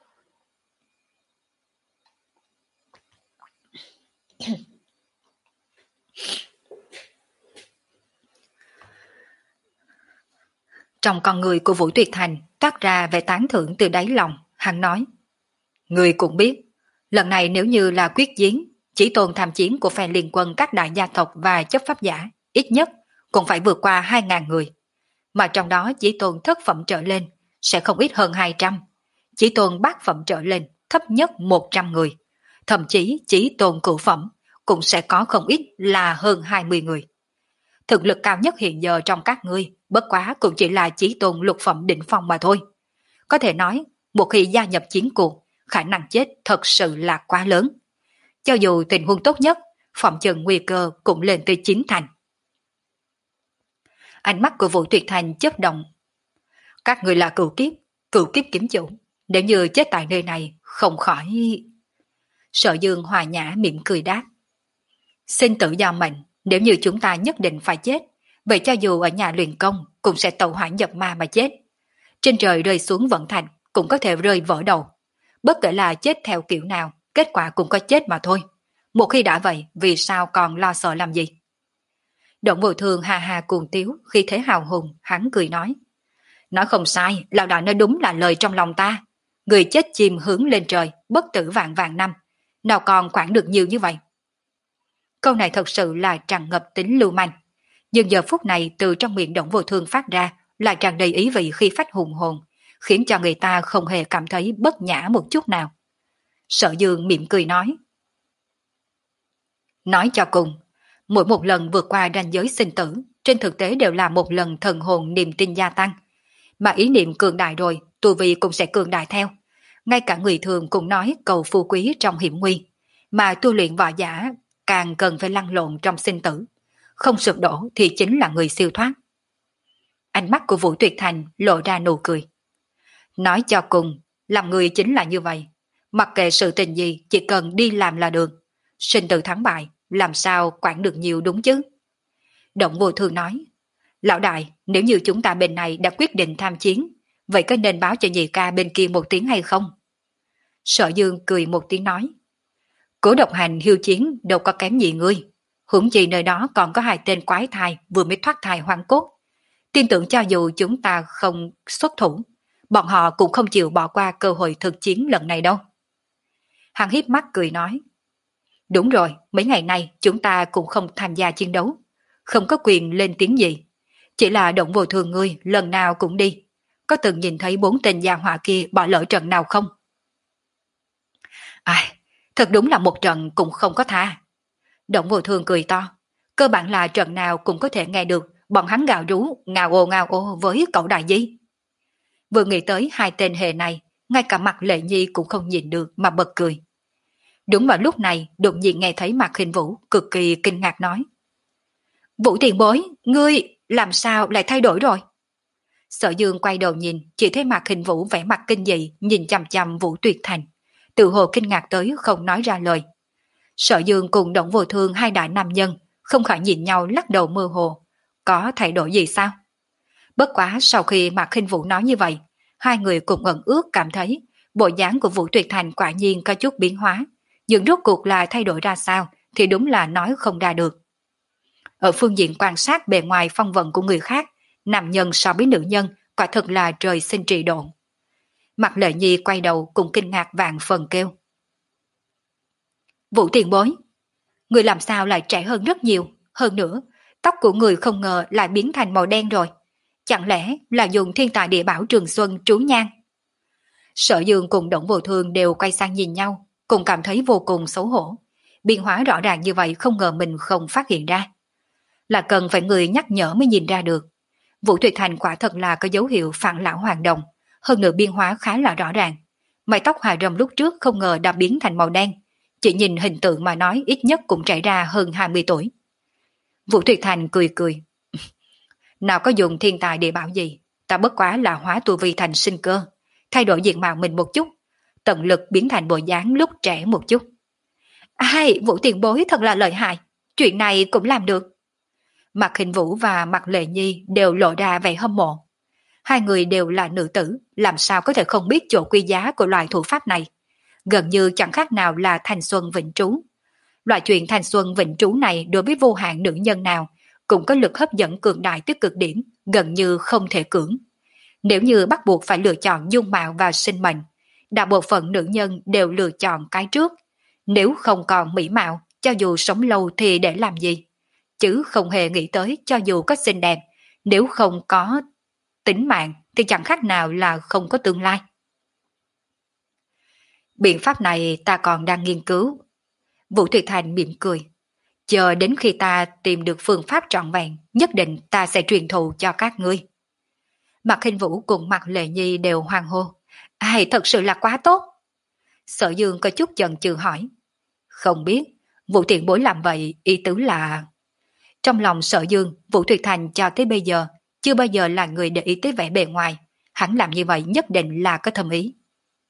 Trong con người của Vũ Tuyệt Thành toát ra vẻ tán thưởng từ đáy lòng, hắn nói. Người cũng biết, lần này nếu như là quyết chiến, chỉ tôn tham chiến của phe liên quân các đại gia tộc và chấp pháp giả, ít nhất cũng phải vượt qua hai ngàn người. Mà trong đó chỉ tôn thất phẩm trở lên, sẽ không ít hơn hai trăm. Chỉ tôn bát phẩm trở lên, thấp nhất một trăm người. Thậm chí chỉ tôn cửu phẩm, cũng sẽ có không ít là hơn hai mươi người. Thực lực cao nhất hiện giờ trong các ngươi, bất quá cũng chỉ là chí tôn lục phẩm đỉnh phong mà thôi. Có thể nói, một khi gia nhập chiến cuộc, khả năng chết thật sự là quá lớn. Cho dù tình huống tốt nhất, phòng chừng nguy cơ cũng lên tới chín thành. Ánh mắt của Vũ Tuyệt Thành chớp động. Các người là cửu kiếp, cửu kiếp kiếm chủ. Nếu như chết tại nơi này, không khỏi... Sở Dương hòa nhã mỉm cười đáp. Sinh tử do mệnh, nếu như chúng ta nhất định phải chết, vậy cho dù ở nhà luyện công cũng sẽ tẩu hỏa nhập ma mà chết. Trên trời rơi xuống vận thành cũng có thể rơi vỡ đầu. Bất kể là chết theo kiểu nào, kết quả cũng có chết mà thôi. Một khi đã vậy, vì sao còn lo sợ làm gì? Động Vô Thường hà hà cuồng tiếu, khi thế hào hùng, hắn cười nói. Nói không sai, lão đại nói đúng là lời trong lòng ta. Người chết chim hướng lên trời, bất tử vạn vạn năm. Nào còn quản được nhiều như vậy? Câu này thật sự là tràn ngập tính lưu manh. Nhưng giờ phút này từ trong miệng Động Vô Thương phát ra lại tràn đầy ý vị khi phách hùng hồn, khiến cho người ta không hề cảm thấy bất nhã một chút nào. Sở Dương mỉm cười nói. Nói cho cùng, mỗi một lần vượt qua ranh giới sinh tử, trên thực tế đều là một lần thần hồn niềm tin gia tăng. Mà ý niệm cường đại rồi, tu vi cũng sẽ cường đại theo. Ngay cả người thường cũng nói cầu phú quý trong hiểm nguy, mà tu luyện võ giả càng cần phải lăn lộn trong sinh tử. Không sụp đổ thì chính là người siêu thoát. Ánh mắt của Vũ Tuyệt Thành lộ ra nụ cười. Nói cho cùng, làm người chính là như vậy. Mặc kệ sự tình gì, chỉ cần đi làm là được. Sinh tử thắng bại, làm sao quản được nhiều đúng chứ? Động Vô Thương nói. Lão đại, nếu như chúng ta bên này đã quyết định tham chiến, vậy có nên báo cho nhị ca bên kia một tiếng hay không? Sở Dương cười một tiếng nói. Cố độc hành hiếu chiến đâu có kém gì ngươi. Huống chi nơi đó còn có hai tên quái thai vừa mới thoát thai hoang cốt. Tin tưởng cho dù chúng ta không xuất thủ, bọn họ cũng không chịu bỏ qua cơ hội thực chiến lần này đâu. Hắn hiếp mắt cười nói. Đúng rồi, mấy ngày nay chúng ta cũng không tham gia chiến đấu, không có quyền lên tiếng gì. Chỉ là Động Vô Thường ngươi lần nào cũng đi. Có từng nhìn thấy bốn tên gia hỏa kia bỏ lỡ trận nào không? Ai, thật đúng là một trận cũng không có tha. Động Vô Thường cười to. Cơ bản là trận nào cũng có thể nghe được bọn hắn gào rú, ngào ô ngào ô với cậu đại di. Vừa nghĩ tới hai tên hề này, ngay cả mặt Lệ Nhi cũng không nhìn được mà bật cười. Đúng vào lúc này, đột nhiên nghe thấy Mạc Hình Vũ cực kỳ kinh ngạc nói. Vũ tiền bối, ngươi làm sao lại thay đổi rồi? Sở Dương quay đầu nhìn, chỉ thấy Mạc Hình Vũ vẻ mặt kinh dị, nhìn chằm chằm Vũ Tuyệt Thành. Tự hồ kinh ngạc tới không nói ra lời. Sở Dương cùng Động Vô Thương hai đại nam nhân, không khỏi nhìn nhau lắc đầu mơ hồ. Có thay đổi gì sao? Bất quá sau khi Mạc Hình Vũ nói như vậy, hai người cùng ẩn ước cảm thấy Bộ dáng của Vũ Tuyệt Thành quả nhiên có chút biến hóa, nhưng rốt cuộc là thay đổi ra sao thì đúng là nói không ra được. Ở phương diện quan sát bề ngoài phong vận của người khác, nam nhân so với nữ nhân quả thực là trời sinh trị độ. Mặt Lệ Nhi quay đầu cùng kinh ngạc vạn phần kêu. Vũ tiền bối, người làm sao lại trẻ hơn rất nhiều, hơn nữa, tóc của người không ngờ lại biến thành màu đen rồi. Chẳng lẽ là dùng thiên tài địa bảo Trường Xuân trú nhang? Sở Dương cùng Đổng Vô Thương đều quay sang nhìn nhau, cùng cảm thấy vô cùng xấu hổ. Biến hóa rõ ràng như vậy không ngờ mình không phát hiện ra. Là cần phải người nhắc nhở mới nhìn ra được. Vũ Tuyệt Thành quả thật là có dấu hiệu phản lão hoàng đồng, hơn nữa biến hóa khá là rõ ràng. Mái tóc Hà Râm lúc trước không ngờ đã biến thành màu đen, chỉ nhìn hình tượng mà nói ít nhất cũng trải ra hơn hai mươi tuổi. Vũ Tuyệt Thành cười cười. Nào có dùng thiên tài địa bảo gì, ta bất quá là hóa tu vi thành sinh cơ, thay đổi diện mạo mình một chút, tận lực biến thành bộ dáng lúc trẻ một chút. Ai, Vũ tiền bối thật là lợi hại, chuyện này cũng làm được. Mặt Hình Vũ và Mặt Lệ Nhi đều lộ ra vẻ hâm mộ. Hai người đều là nữ tử, làm sao có thể không biết chỗ quý giá của loại thủ pháp này. Gần như chẳng khác nào là thanh xuân vĩnh trú. Loại chuyện thanh xuân vĩnh trú này đối với vô hạn nữ nhân nào cũng có lực hấp dẫn cường đại tới cực điểm, gần như không thể cưỡng. Nếu như bắt buộc phải lựa chọn dung mạo và sinh mệnh, đại bộ phận nữ nhân đều lựa chọn cái trước. Nếu không còn mỹ mạo, cho dù sống lâu thì để làm gì? Chứ không hề nghĩ tới cho dù có xinh đẹp, nếu không có tính mạng thì chẳng khác nào là không có tương lai. Biện pháp này ta còn đang nghiên cứu. Vũ Thủy Thành mỉm cười. Chờ đến khi ta tìm được phương pháp trọn vẹn, nhất định ta sẽ truyền thụ cho các ngươi. Mặt Hình Vũ cùng Mặt Lệ Nhi đều hoan hô. Ai, thật sự là quá tốt. Sở Dương có chút chần chừ hỏi. Không biết, Vũ tiền bối làm vậy ý tứ là... Trong lòng Sở Dương, Vũ Tuyệt Thành cho tới bây giờ chưa bao giờ là người để ý tới vẻ bề ngoài. Hắn làm như vậy nhất định là có thâm ý.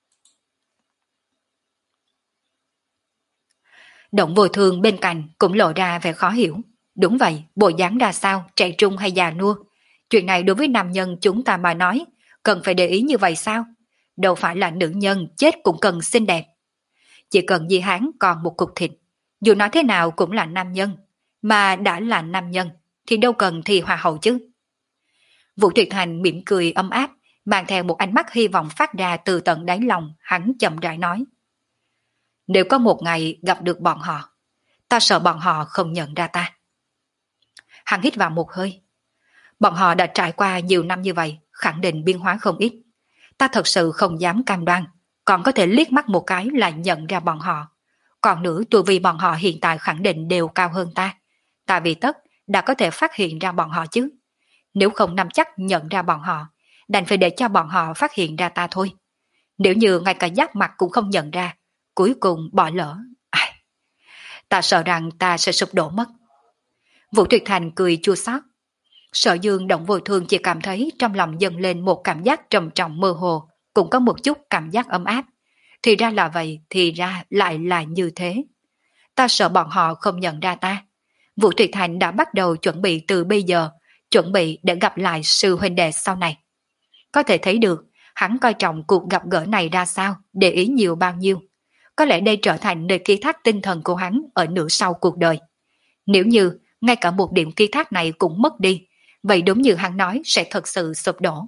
Động Vô Thương bên cạnh cũng lộ ra vẻ khó hiểu. Đúng vậy, bộ dáng ra sao, trẻ trung hay già nua? Chuyện này đối với nam nhân chúng ta mà nói, cần phải để ý như vậy sao? Đâu phải là nữ nhân chết cũng cần xinh đẹp. Chỉ cần Di Hán còn một cục thịt, dù nói thế nào cũng là nam nhân, mà đã là nam nhân thì đâu cần thì hòa hậu chứ. Vũ Tuyệt Thành mỉm cười ấm áp, mang theo một ánh mắt hy vọng phát ra từ tận đáy lòng, hắn chậm rãi nói. Nếu có một ngày gặp được bọn họ, ta sợ bọn họ không nhận ra ta. Hắn hít vào một hơi. Bọn họ đã trải qua nhiều năm như vậy, khẳng định biến hóa không ít. Ta thật sự không dám cam đoan, còn có thể liếc mắt một cái là nhận ra bọn họ. Còn nữa, tu vi bọn họ hiện tại khẳng định đều cao hơn ta. Ta vì tất đã có thể phát hiện ra bọn họ chứ. Nếu không nắm chắc nhận ra bọn họ, đành phải để cho bọn họ phát hiện ra ta thôi. Nếu như ngay cả giáp mặt cũng không nhận ra, cuối cùng bỏ lỡ. Ai? Ta sợ rằng ta sẽ sụp đổ mất. Vũ Tuyệt Thành cười chua xót. Sở Dương Động Vô Thương chỉ cảm thấy trong lòng dâng lên một cảm giác trầm trọng mơ hồ, cũng có một chút cảm giác ấm áp. Thì ra là vậy, thì ra lại là như thế. Ta sợ bọn họ không nhận ra ta. Vũ Tuyệt Thành đã bắt đầu chuẩn bị từ bây giờ, chuẩn bị để gặp lại sư huynh đệ sau này. Có thể thấy được, hắn coi trọng cuộc gặp gỡ này ra sao, để ý nhiều bao nhiêu. Có lẽ đây trở thành nơi ký thác tinh thần của hắn ở nửa sau cuộc đời. Nếu như ngay cả một điểm ký thác này cũng mất đi, vậy đúng như hắn nói sẽ thật sự sụp đổ.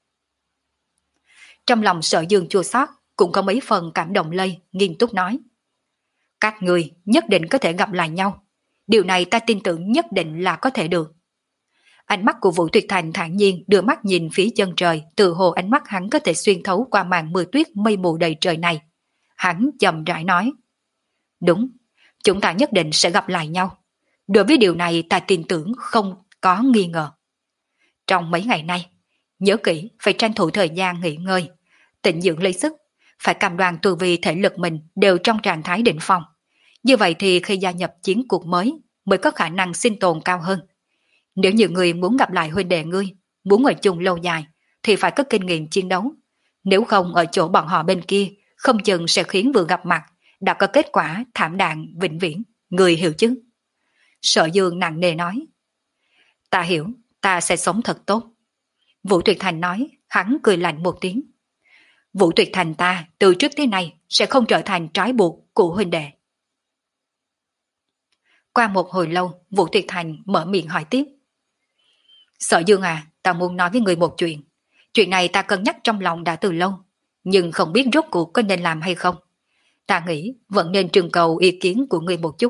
Trong lòng Sở Dương chua xót, cũng có mấy phần cảm động lây, nghiêm túc nói. Các người nhất định có thể gặp lại nhau. Điều này ta tin tưởng nhất định là có thể được. Ánh mắt của Vũ Tuyệt Thành thản nhiên đưa mắt nhìn phía chân trời, tự hồ ánh mắt hắn có thể xuyên thấu qua màn mưa tuyết mây mù đầy trời này. Hắn chậm rãi nói. Đúng, chúng ta nhất định sẽ gặp lại nhau. Đối với điều này ta tin tưởng không có nghi ngờ. Trong mấy ngày nay, nhớ kỹ phải tranh thủ thời gian nghỉ ngơi, tịnh dưỡng lấy sức, phải cam đoan tu vi thể lực mình đều trong trạng thái đỉnh phong. Như vậy thì khi gia nhập chiến cuộc mới mới có khả năng sinh tồn cao hơn. Nếu như người muốn gặp lại huynh đệ ngươi, muốn ở chung lâu dài, thì phải có kinh nghiệm chiến đấu. Nếu không ở chỗ bọn họ bên kia, không chừng sẽ khiến vừa gặp mặt, đã có kết quả thảm đạm vĩnh viễn. Người hiểu chứ? Sở Dương nặng nề nói. Ta hiểu, ta sẽ sống thật tốt. Vũ Tuyệt Thành nói, hắn cười lạnh một tiếng. Vũ Tuyệt Thành ta từ trước tới nay sẽ không trở thành trói buộc của huynh đệ. Qua một hồi lâu, Vũ Tuyệt Thành mở miệng hỏi tiếp. Sở Dương à, ta muốn nói với người một chuyện. Chuyện này ta cân nhắc trong lòng đã từ lâu, nhưng không biết rốt cuộc có nên làm hay không. Ta nghĩ vẫn nên trưng cầu ý kiến của người một chút.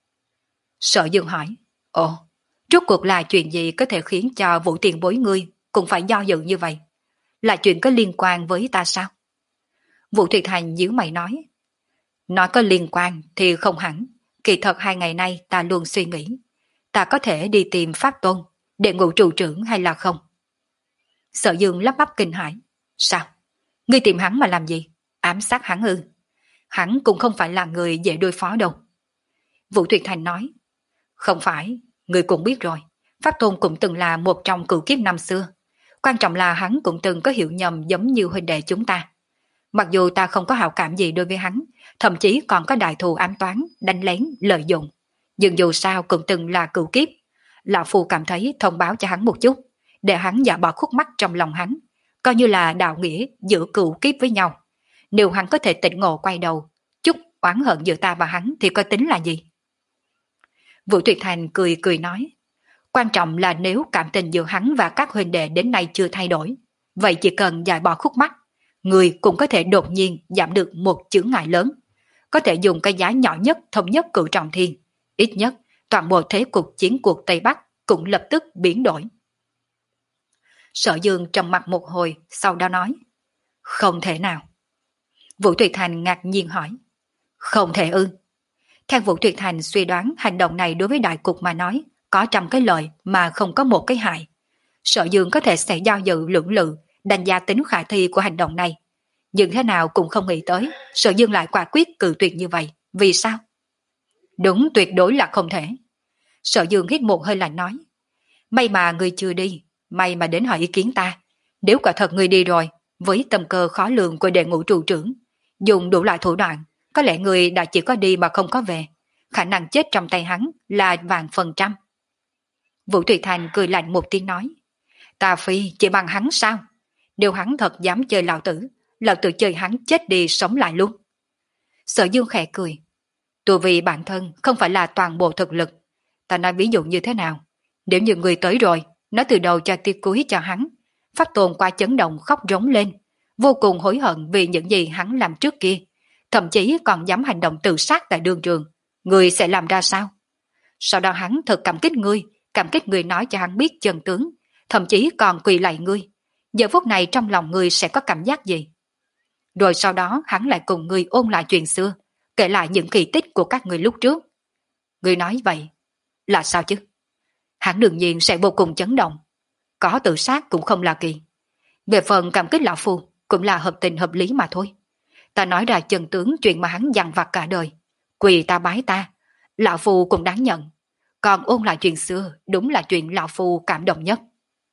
Sở Dương hỏi, ồ, rốt cuộc là chuyện gì có thể khiến cho Vũ tiền bối ngươi cũng phải do dự như vậy? Là chuyện có liên quan với ta sao? Vũ Tuyệt Thành nhíu mày nói, nói có liên quan thì không hẳn. Kỳ thật hai ngày nay ta luôn suy nghĩ, ta có thể đi tìm Pháp Tôn để ngụ trụ trưởng hay là không? Sở Dương lắp bắp kinh hãi. Sao? Ngươi tìm hắn mà làm gì? Ám sát hắn ư? Hắn cũng không phải là người dễ đối phó đâu. Vũ Tuyệt Thành nói, không phải, ngươi cũng biết rồi. Pháp Tôn cũng từng là một trong cửu kiếp năm xưa. Quan trọng là hắn cũng từng có hiểu nhầm giống như huynh đệ chúng ta. Mặc dù ta không có hảo cảm gì đối với hắn, thậm chí còn có đại thù ám toán, đánh lén, lợi dụng. Nhưng dù sao cũng từng là cửu kiếp. Lão Phu cảm thấy thông báo cho hắn một chút, để hắn giả bỏ khúc mắc trong lòng hắn, coi như là đạo nghĩa giữa cửu kiếp với nhau. Nếu hắn có thể tỉnh ngộ quay đầu, chút oán hận giữa ta và hắn thì có tính là gì? Vũ Tuyệt Thành cười cười nói, quan trọng là nếu cảm tình giữa hắn và các huynh đệ đến nay chưa thay đổi, vậy chỉ cần giải bỏ khúc mắc, người cũng có thể đột nhiên giảm được một chướng ngại lớn, có thể dùng cái giá nhỏ nhất thống nhất cửu trọng thiên, ít nhất toàn bộ thế cục chiến cuộc Tây Bắc cũng lập tức biến đổi. Sở Dương trầm mặt một hồi, sau đó nói, không thể nào. Vũ Tuyệt Thành ngạc nhiên hỏi, không thể ư? Theo Vũ Tuyệt Thành suy đoán, hành động này đối với đại cục mà nói có trăm cái lợi mà không có một cái hại. Sở Dương có thể sẽ do dự lưỡng lự, đánh giá tính khả thi của hành động này. Nhưng thế nào cũng không nghĩ tới, Sở Dương lại quả quyết cự tuyệt như vậy. Vì sao? Đúng, tuyệt đối là không thể. Sở Dương hít một hơi lạnh nói, may mà ngươi chưa đi, may mà đến hỏi ý kiến ta. Nếu quả thật ngươi đi rồi, với tâm cơ khó lường của đệ ngũ trụ trưởng, dùng đủ loại thủ đoạn, có lẽ ngươi đã chỉ có đi mà không có về. Khả năng chết trong tay hắn là vạn phần trăm. Vũ Tuyệt Thành cười lạnh một tiếng nói, ta phi chỉ bằng hắn sao? Nếu hắn thật dám chơi lão tử, lão tử chơi hắn chết đi sống lại luôn. Sở Dương khẽ cười, tu vì bản thân không phải là toàn bộ thực lực. Ta nói ví dụ như thế nào? Nếu như người tới rồi, nó từ đầu cho tiết cuối cho hắn. Pháp Tôn qua chấn động khóc rống lên, vô cùng hối hận vì những gì hắn làm trước kia, thậm chí còn dám hành động tự sát tại đường trường. Người sẽ làm ra sao? Sau đó hắn thật cảm kích ngươi, cảm kích ngươi nói cho hắn biết chân tướng, thậm chí còn quỳ lạy ngươi. Giờ phút này trong lòng ngươi sẽ có cảm giác gì? Rồi sau đó hắn lại cùng ngươi ôn lại chuyện xưa, kể lại những kỳ tích của các ngươi lúc trước. Ngươi nói vậy là sao chứ? Hắn đương nhiên sẽ vô cùng chấn động. Có tự sát cũng không là kỳ. Về phần cảm kích lão phu cũng là hợp tình hợp lý mà thôi. Ta nói ra chân tướng chuyện mà hắn dằn vặt cả đời, quỳ ta bái ta, lão phu cũng đáng nhận. Còn ôn lại chuyện xưa đúng là chuyện lão phu cảm động nhất.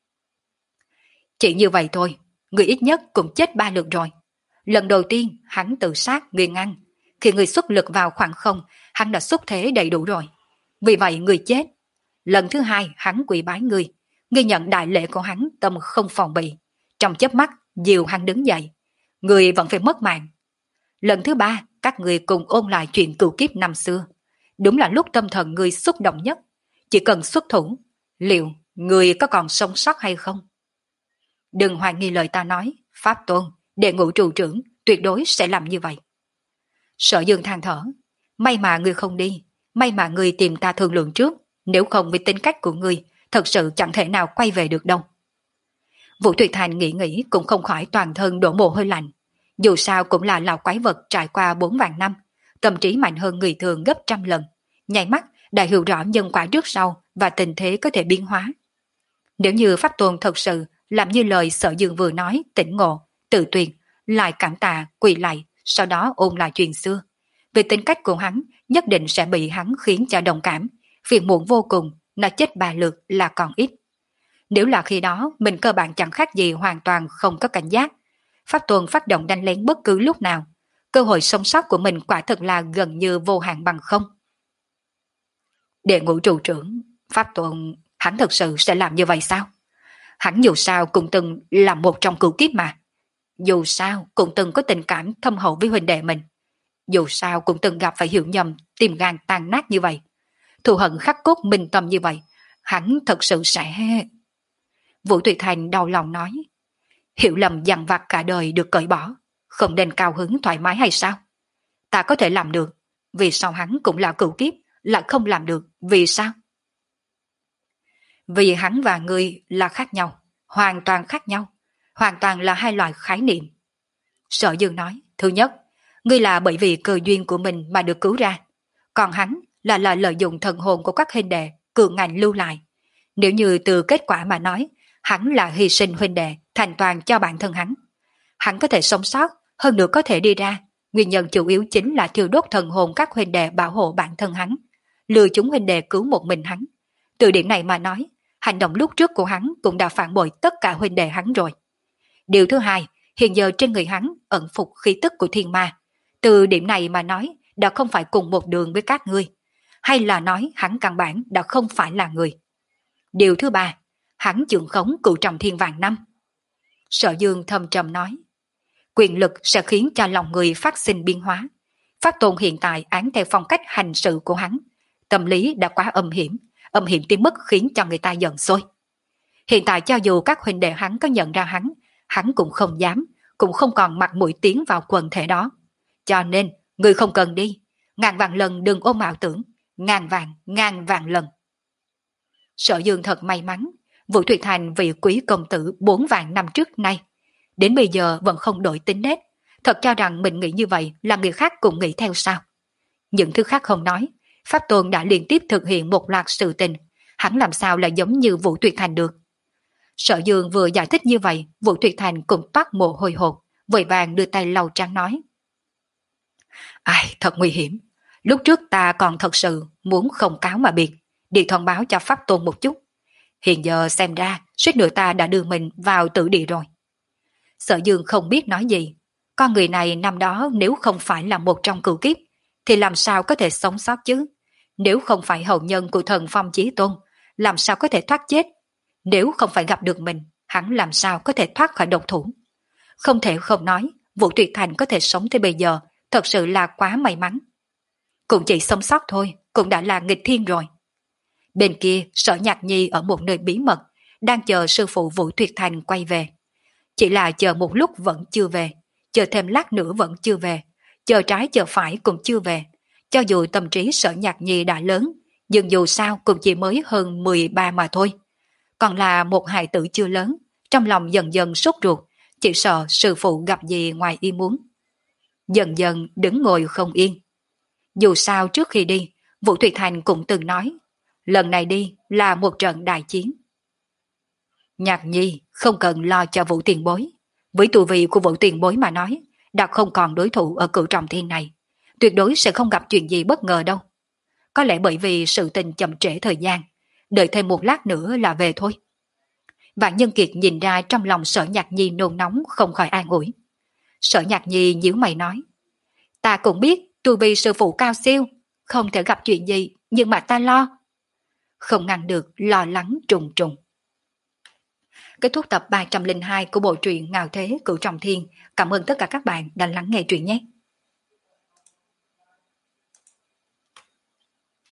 Chỉ như vậy thôi, người ít nhất cũng chết ba lượt rồi. Lần đầu tiên hắn tự sát người ngăn, khi người xuất lực vào khoảng không, hắn đã xuất thế đầy đủ rồi. Vì vậy người chết. Lần thứ hai hắn quỳ bái người, người nhận đại lễ của hắn tâm không phòng bị. Trong chớp mắt dìu hắn đứng dậy, người vẫn phải mất mạng. Lần thứ ba các người cùng ôn lại chuyện cựu kiếp năm xưa. Đúng là lúc tâm thần người xúc động nhất. Chỉ cần xuất thủ, liệu người có còn sống sót hay không? Đừng hoài nghi lời ta nói, Pháp Tôn, đệ ngũ trụ trưởng tuyệt đối sẽ làm như vậy. Sở Dương than thở, may mà ngươi không đi, may mà ngươi tìm ta thương lượng trước, nếu không với tính cách của ngươi, thật sự chẳng thể nào quay về được đâu. Vũ Tuyệt Thành nghĩ nghĩ cũng không khỏi toàn thân đổ mồ hôi lạnh. Dù sao cũng là lão quái vật trải qua bốn vạn năm, tâm trí mạnh hơn người thường gấp trăm lần, nháy mắt đã hiểu rõ nhân quả trước sau và tình thế có thể biến hóa. Nếu như Pháp Tôn thật sự làm như lời Sở Dương vừa nói, tỉnh ngộ, tự tuyệt, lại cảm tạ, quỳ lại, sau đó ôn lại chuyện xưa. Vì tính cách của hắn, nhất định sẽ bị hắn khiến cho đồng cảm, phiền muộn vô cùng, nó chết ba lượt là còn ít. Nếu là khi đó, mình cơ bản chẳng khác gì hoàn toàn không có cảnh giác. Pháp Tôn phát động đánh lén bất cứ lúc nào, cơ hội sống sót của mình quả thật là gần như vô hạn bằng không. Đệ ngũ trụ trưởng, Pháp Tôn, hắn thật sự sẽ làm như vậy sao? Hắn dù sao cũng từng là một trong cửu kiếp mà. Dù sao cũng từng có tình cảm thâm hậu với huynh đệ mình. Dù sao cũng từng gặp phải hiểu nhầm, tim gan tan nát như vậy. Thù hận khắc cốt minh tâm như vậy, hắn thật sự sẽ... Vũ Tuyệt Thành đau lòng nói, hiểu lầm dằn vặt cả đời được cởi bỏ, không nên cao hứng thoải mái hay sao? Ta có thể làm được, vì sao hắn cũng là cựu kiếp, lại không làm được, vì sao? Vì hắn và ngươi là khác nhau, hoàn toàn khác nhau, hoàn toàn là hai loại khái niệm. Sở Dương nói, thứ nhất, ngươi là bởi vì cơ duyên của mình mà được cứu ra, còn hắn là là lợi dụng thần hồn của các huynh đệ cường ngạnh lưu lại. Nếu như từ kết quả mà nói, hắn là hy sinh huynh đệ thành toàn cho bản thân hắn. Hắn có thể sống sót, hơn nữa có thể đi ra, nguyên nhân chủ yếu chính là thiêu đốt thần hồn các huynh đệ bảo hộ bản thân hắn, lừa chúng huynh đệ cứu một mình hắn. Từ điểm này mà nói, hành động lúc trước của hắn cũng đã phản bội tất cả huynh đệ hắn rồi. Điều thứ hai, hiện giờ trên người hắn ẩn phục khí tức của thiên ma. Từ điểm này mà nói, đã không phải cùng một đường với các ngươi, hay là nói hắn căn bản đã không phải là người. Điều thứ ba, hắn trưởng khống cửu trọng thiên vạn năm. Sở Dương thầm trầm nói, quyền lực sẽ khiến cho lòng người phát sinh biến hóa. Pháp Tôn hiện tại án theo phong cách hành sự của hắn, tâm lý đã quá âm hiểm, âm hiểm tới mức khiến cho người ta giận sôi. Hiện tại cho dù các huynh đệ hắn có nhận ra hắn, hắn cũng không dám, cũng không còn mặt mũi tiến vào quần thể đó. Cho nên, người không cần đi, ngàn vạn lần đừng ôm ảo tưởng, ngàn vạn, ngàn vạn lần. Sở Dương thật may mắn, Vũ Tuyệt Thành vị quý công tử bốn vạn năm trước nay, đến bây giờ vẫn không đổi tính nết, thật cho rằng mình nghĩ như vậy là người khác cũng nghĩ theo sao. Những thứ khác không nói, Pháp Tôn đã liên tiếp thực hiện một loạt sự tình, hắn làm sao lại giống như Vũ Tuyệt Thành được. Sở Dương vừa giải thích như vậy, Vũ Tuyệt Thành cũng toát mồ hôi hột, vội vàng đưa tay lau trán nói. Ai, thật nguy hiểm, lúc trước ta còn thật sự muốn không cáo mà biệt, đi thông báo cho Pháp Tôn một chút. Hiện giờ xem ra, suýt nữa ta đã đưa mình vào tử địa rồi. Sở Dương không biết nói gì, con người này năm đó nếu không phải là một trong cửu kiếp, thì làm sao có thể sống sót chứ? Nếu không phải hậu nhân của thần Phong Chí Tôn, làm sao có thể thoát chết? Nếu không phải gặp được mình, hắn làm sao có thể thoát khỏi độc thủ? Không thể không nói, Vũ Tuyệt Thành có thể sống tới bây giờ, thật sự là quá may mắn. Cũng chỉ sống sót thôi, cũng đã là nghịch thiên rồi. Bên kia, Sở Nhạc Nhi ở một nơi bí mật, đang chờ sư phụ Vũ Tuyệt Thành quay về. Chỉ là chờ một lúc vẫn chưa về, chờ thêm lát nữa vẫn chưa về, chờ trái chờ phải cũng chưa về. Cho dù tâm trí Sở Nhạc Nhi đã lớn, nhưng dù sao cũng chỉ mới hơn mười ba mà thôi. Còn là một hài tử chưa lớn, trong lòng dần dần sốt ruột, chỉ sợ sư phụ gặp gì ngoài ý muốn. Dần dần đứng ngồi không yên. Dù sao trước khi đi, Vũ Tuyệt Thành cũng từng nói, lần này đi là một trận đại chiến. Nhạc Nhi không cần lo cho Vũ tiền bối. Với tu vi của Vũ tiền bối mà nói, đã không còn đối thủ ở cửu trọng thiên này. Tuyệt đối sẽ không gặp chuyện gì bất ngờ đâu. Có lẽ bởi vì sự tình chậm trễ thời gian, đợi thêm một lát nữa là về thôi. Vạn Nhân Kiệt nhìn ra trong lòng Sở Nhạc Nhi nôn nóng không khỏi an ủi. Sở Nhạc Nhi nhíu mày nói, ta cũng biết tu vi sư phụ cao siêu, không thể gặp chuyện gì, nhưng mà ta lo. Không ngăn được lo lắng trùng trùng. Kết thúc tập ba trăm lẻ hai của bộ truyện Ngạo Thế Cửu Trọng Thiên. Cảm ơn tất cả các bạn đã lắng nghe truyện nhé.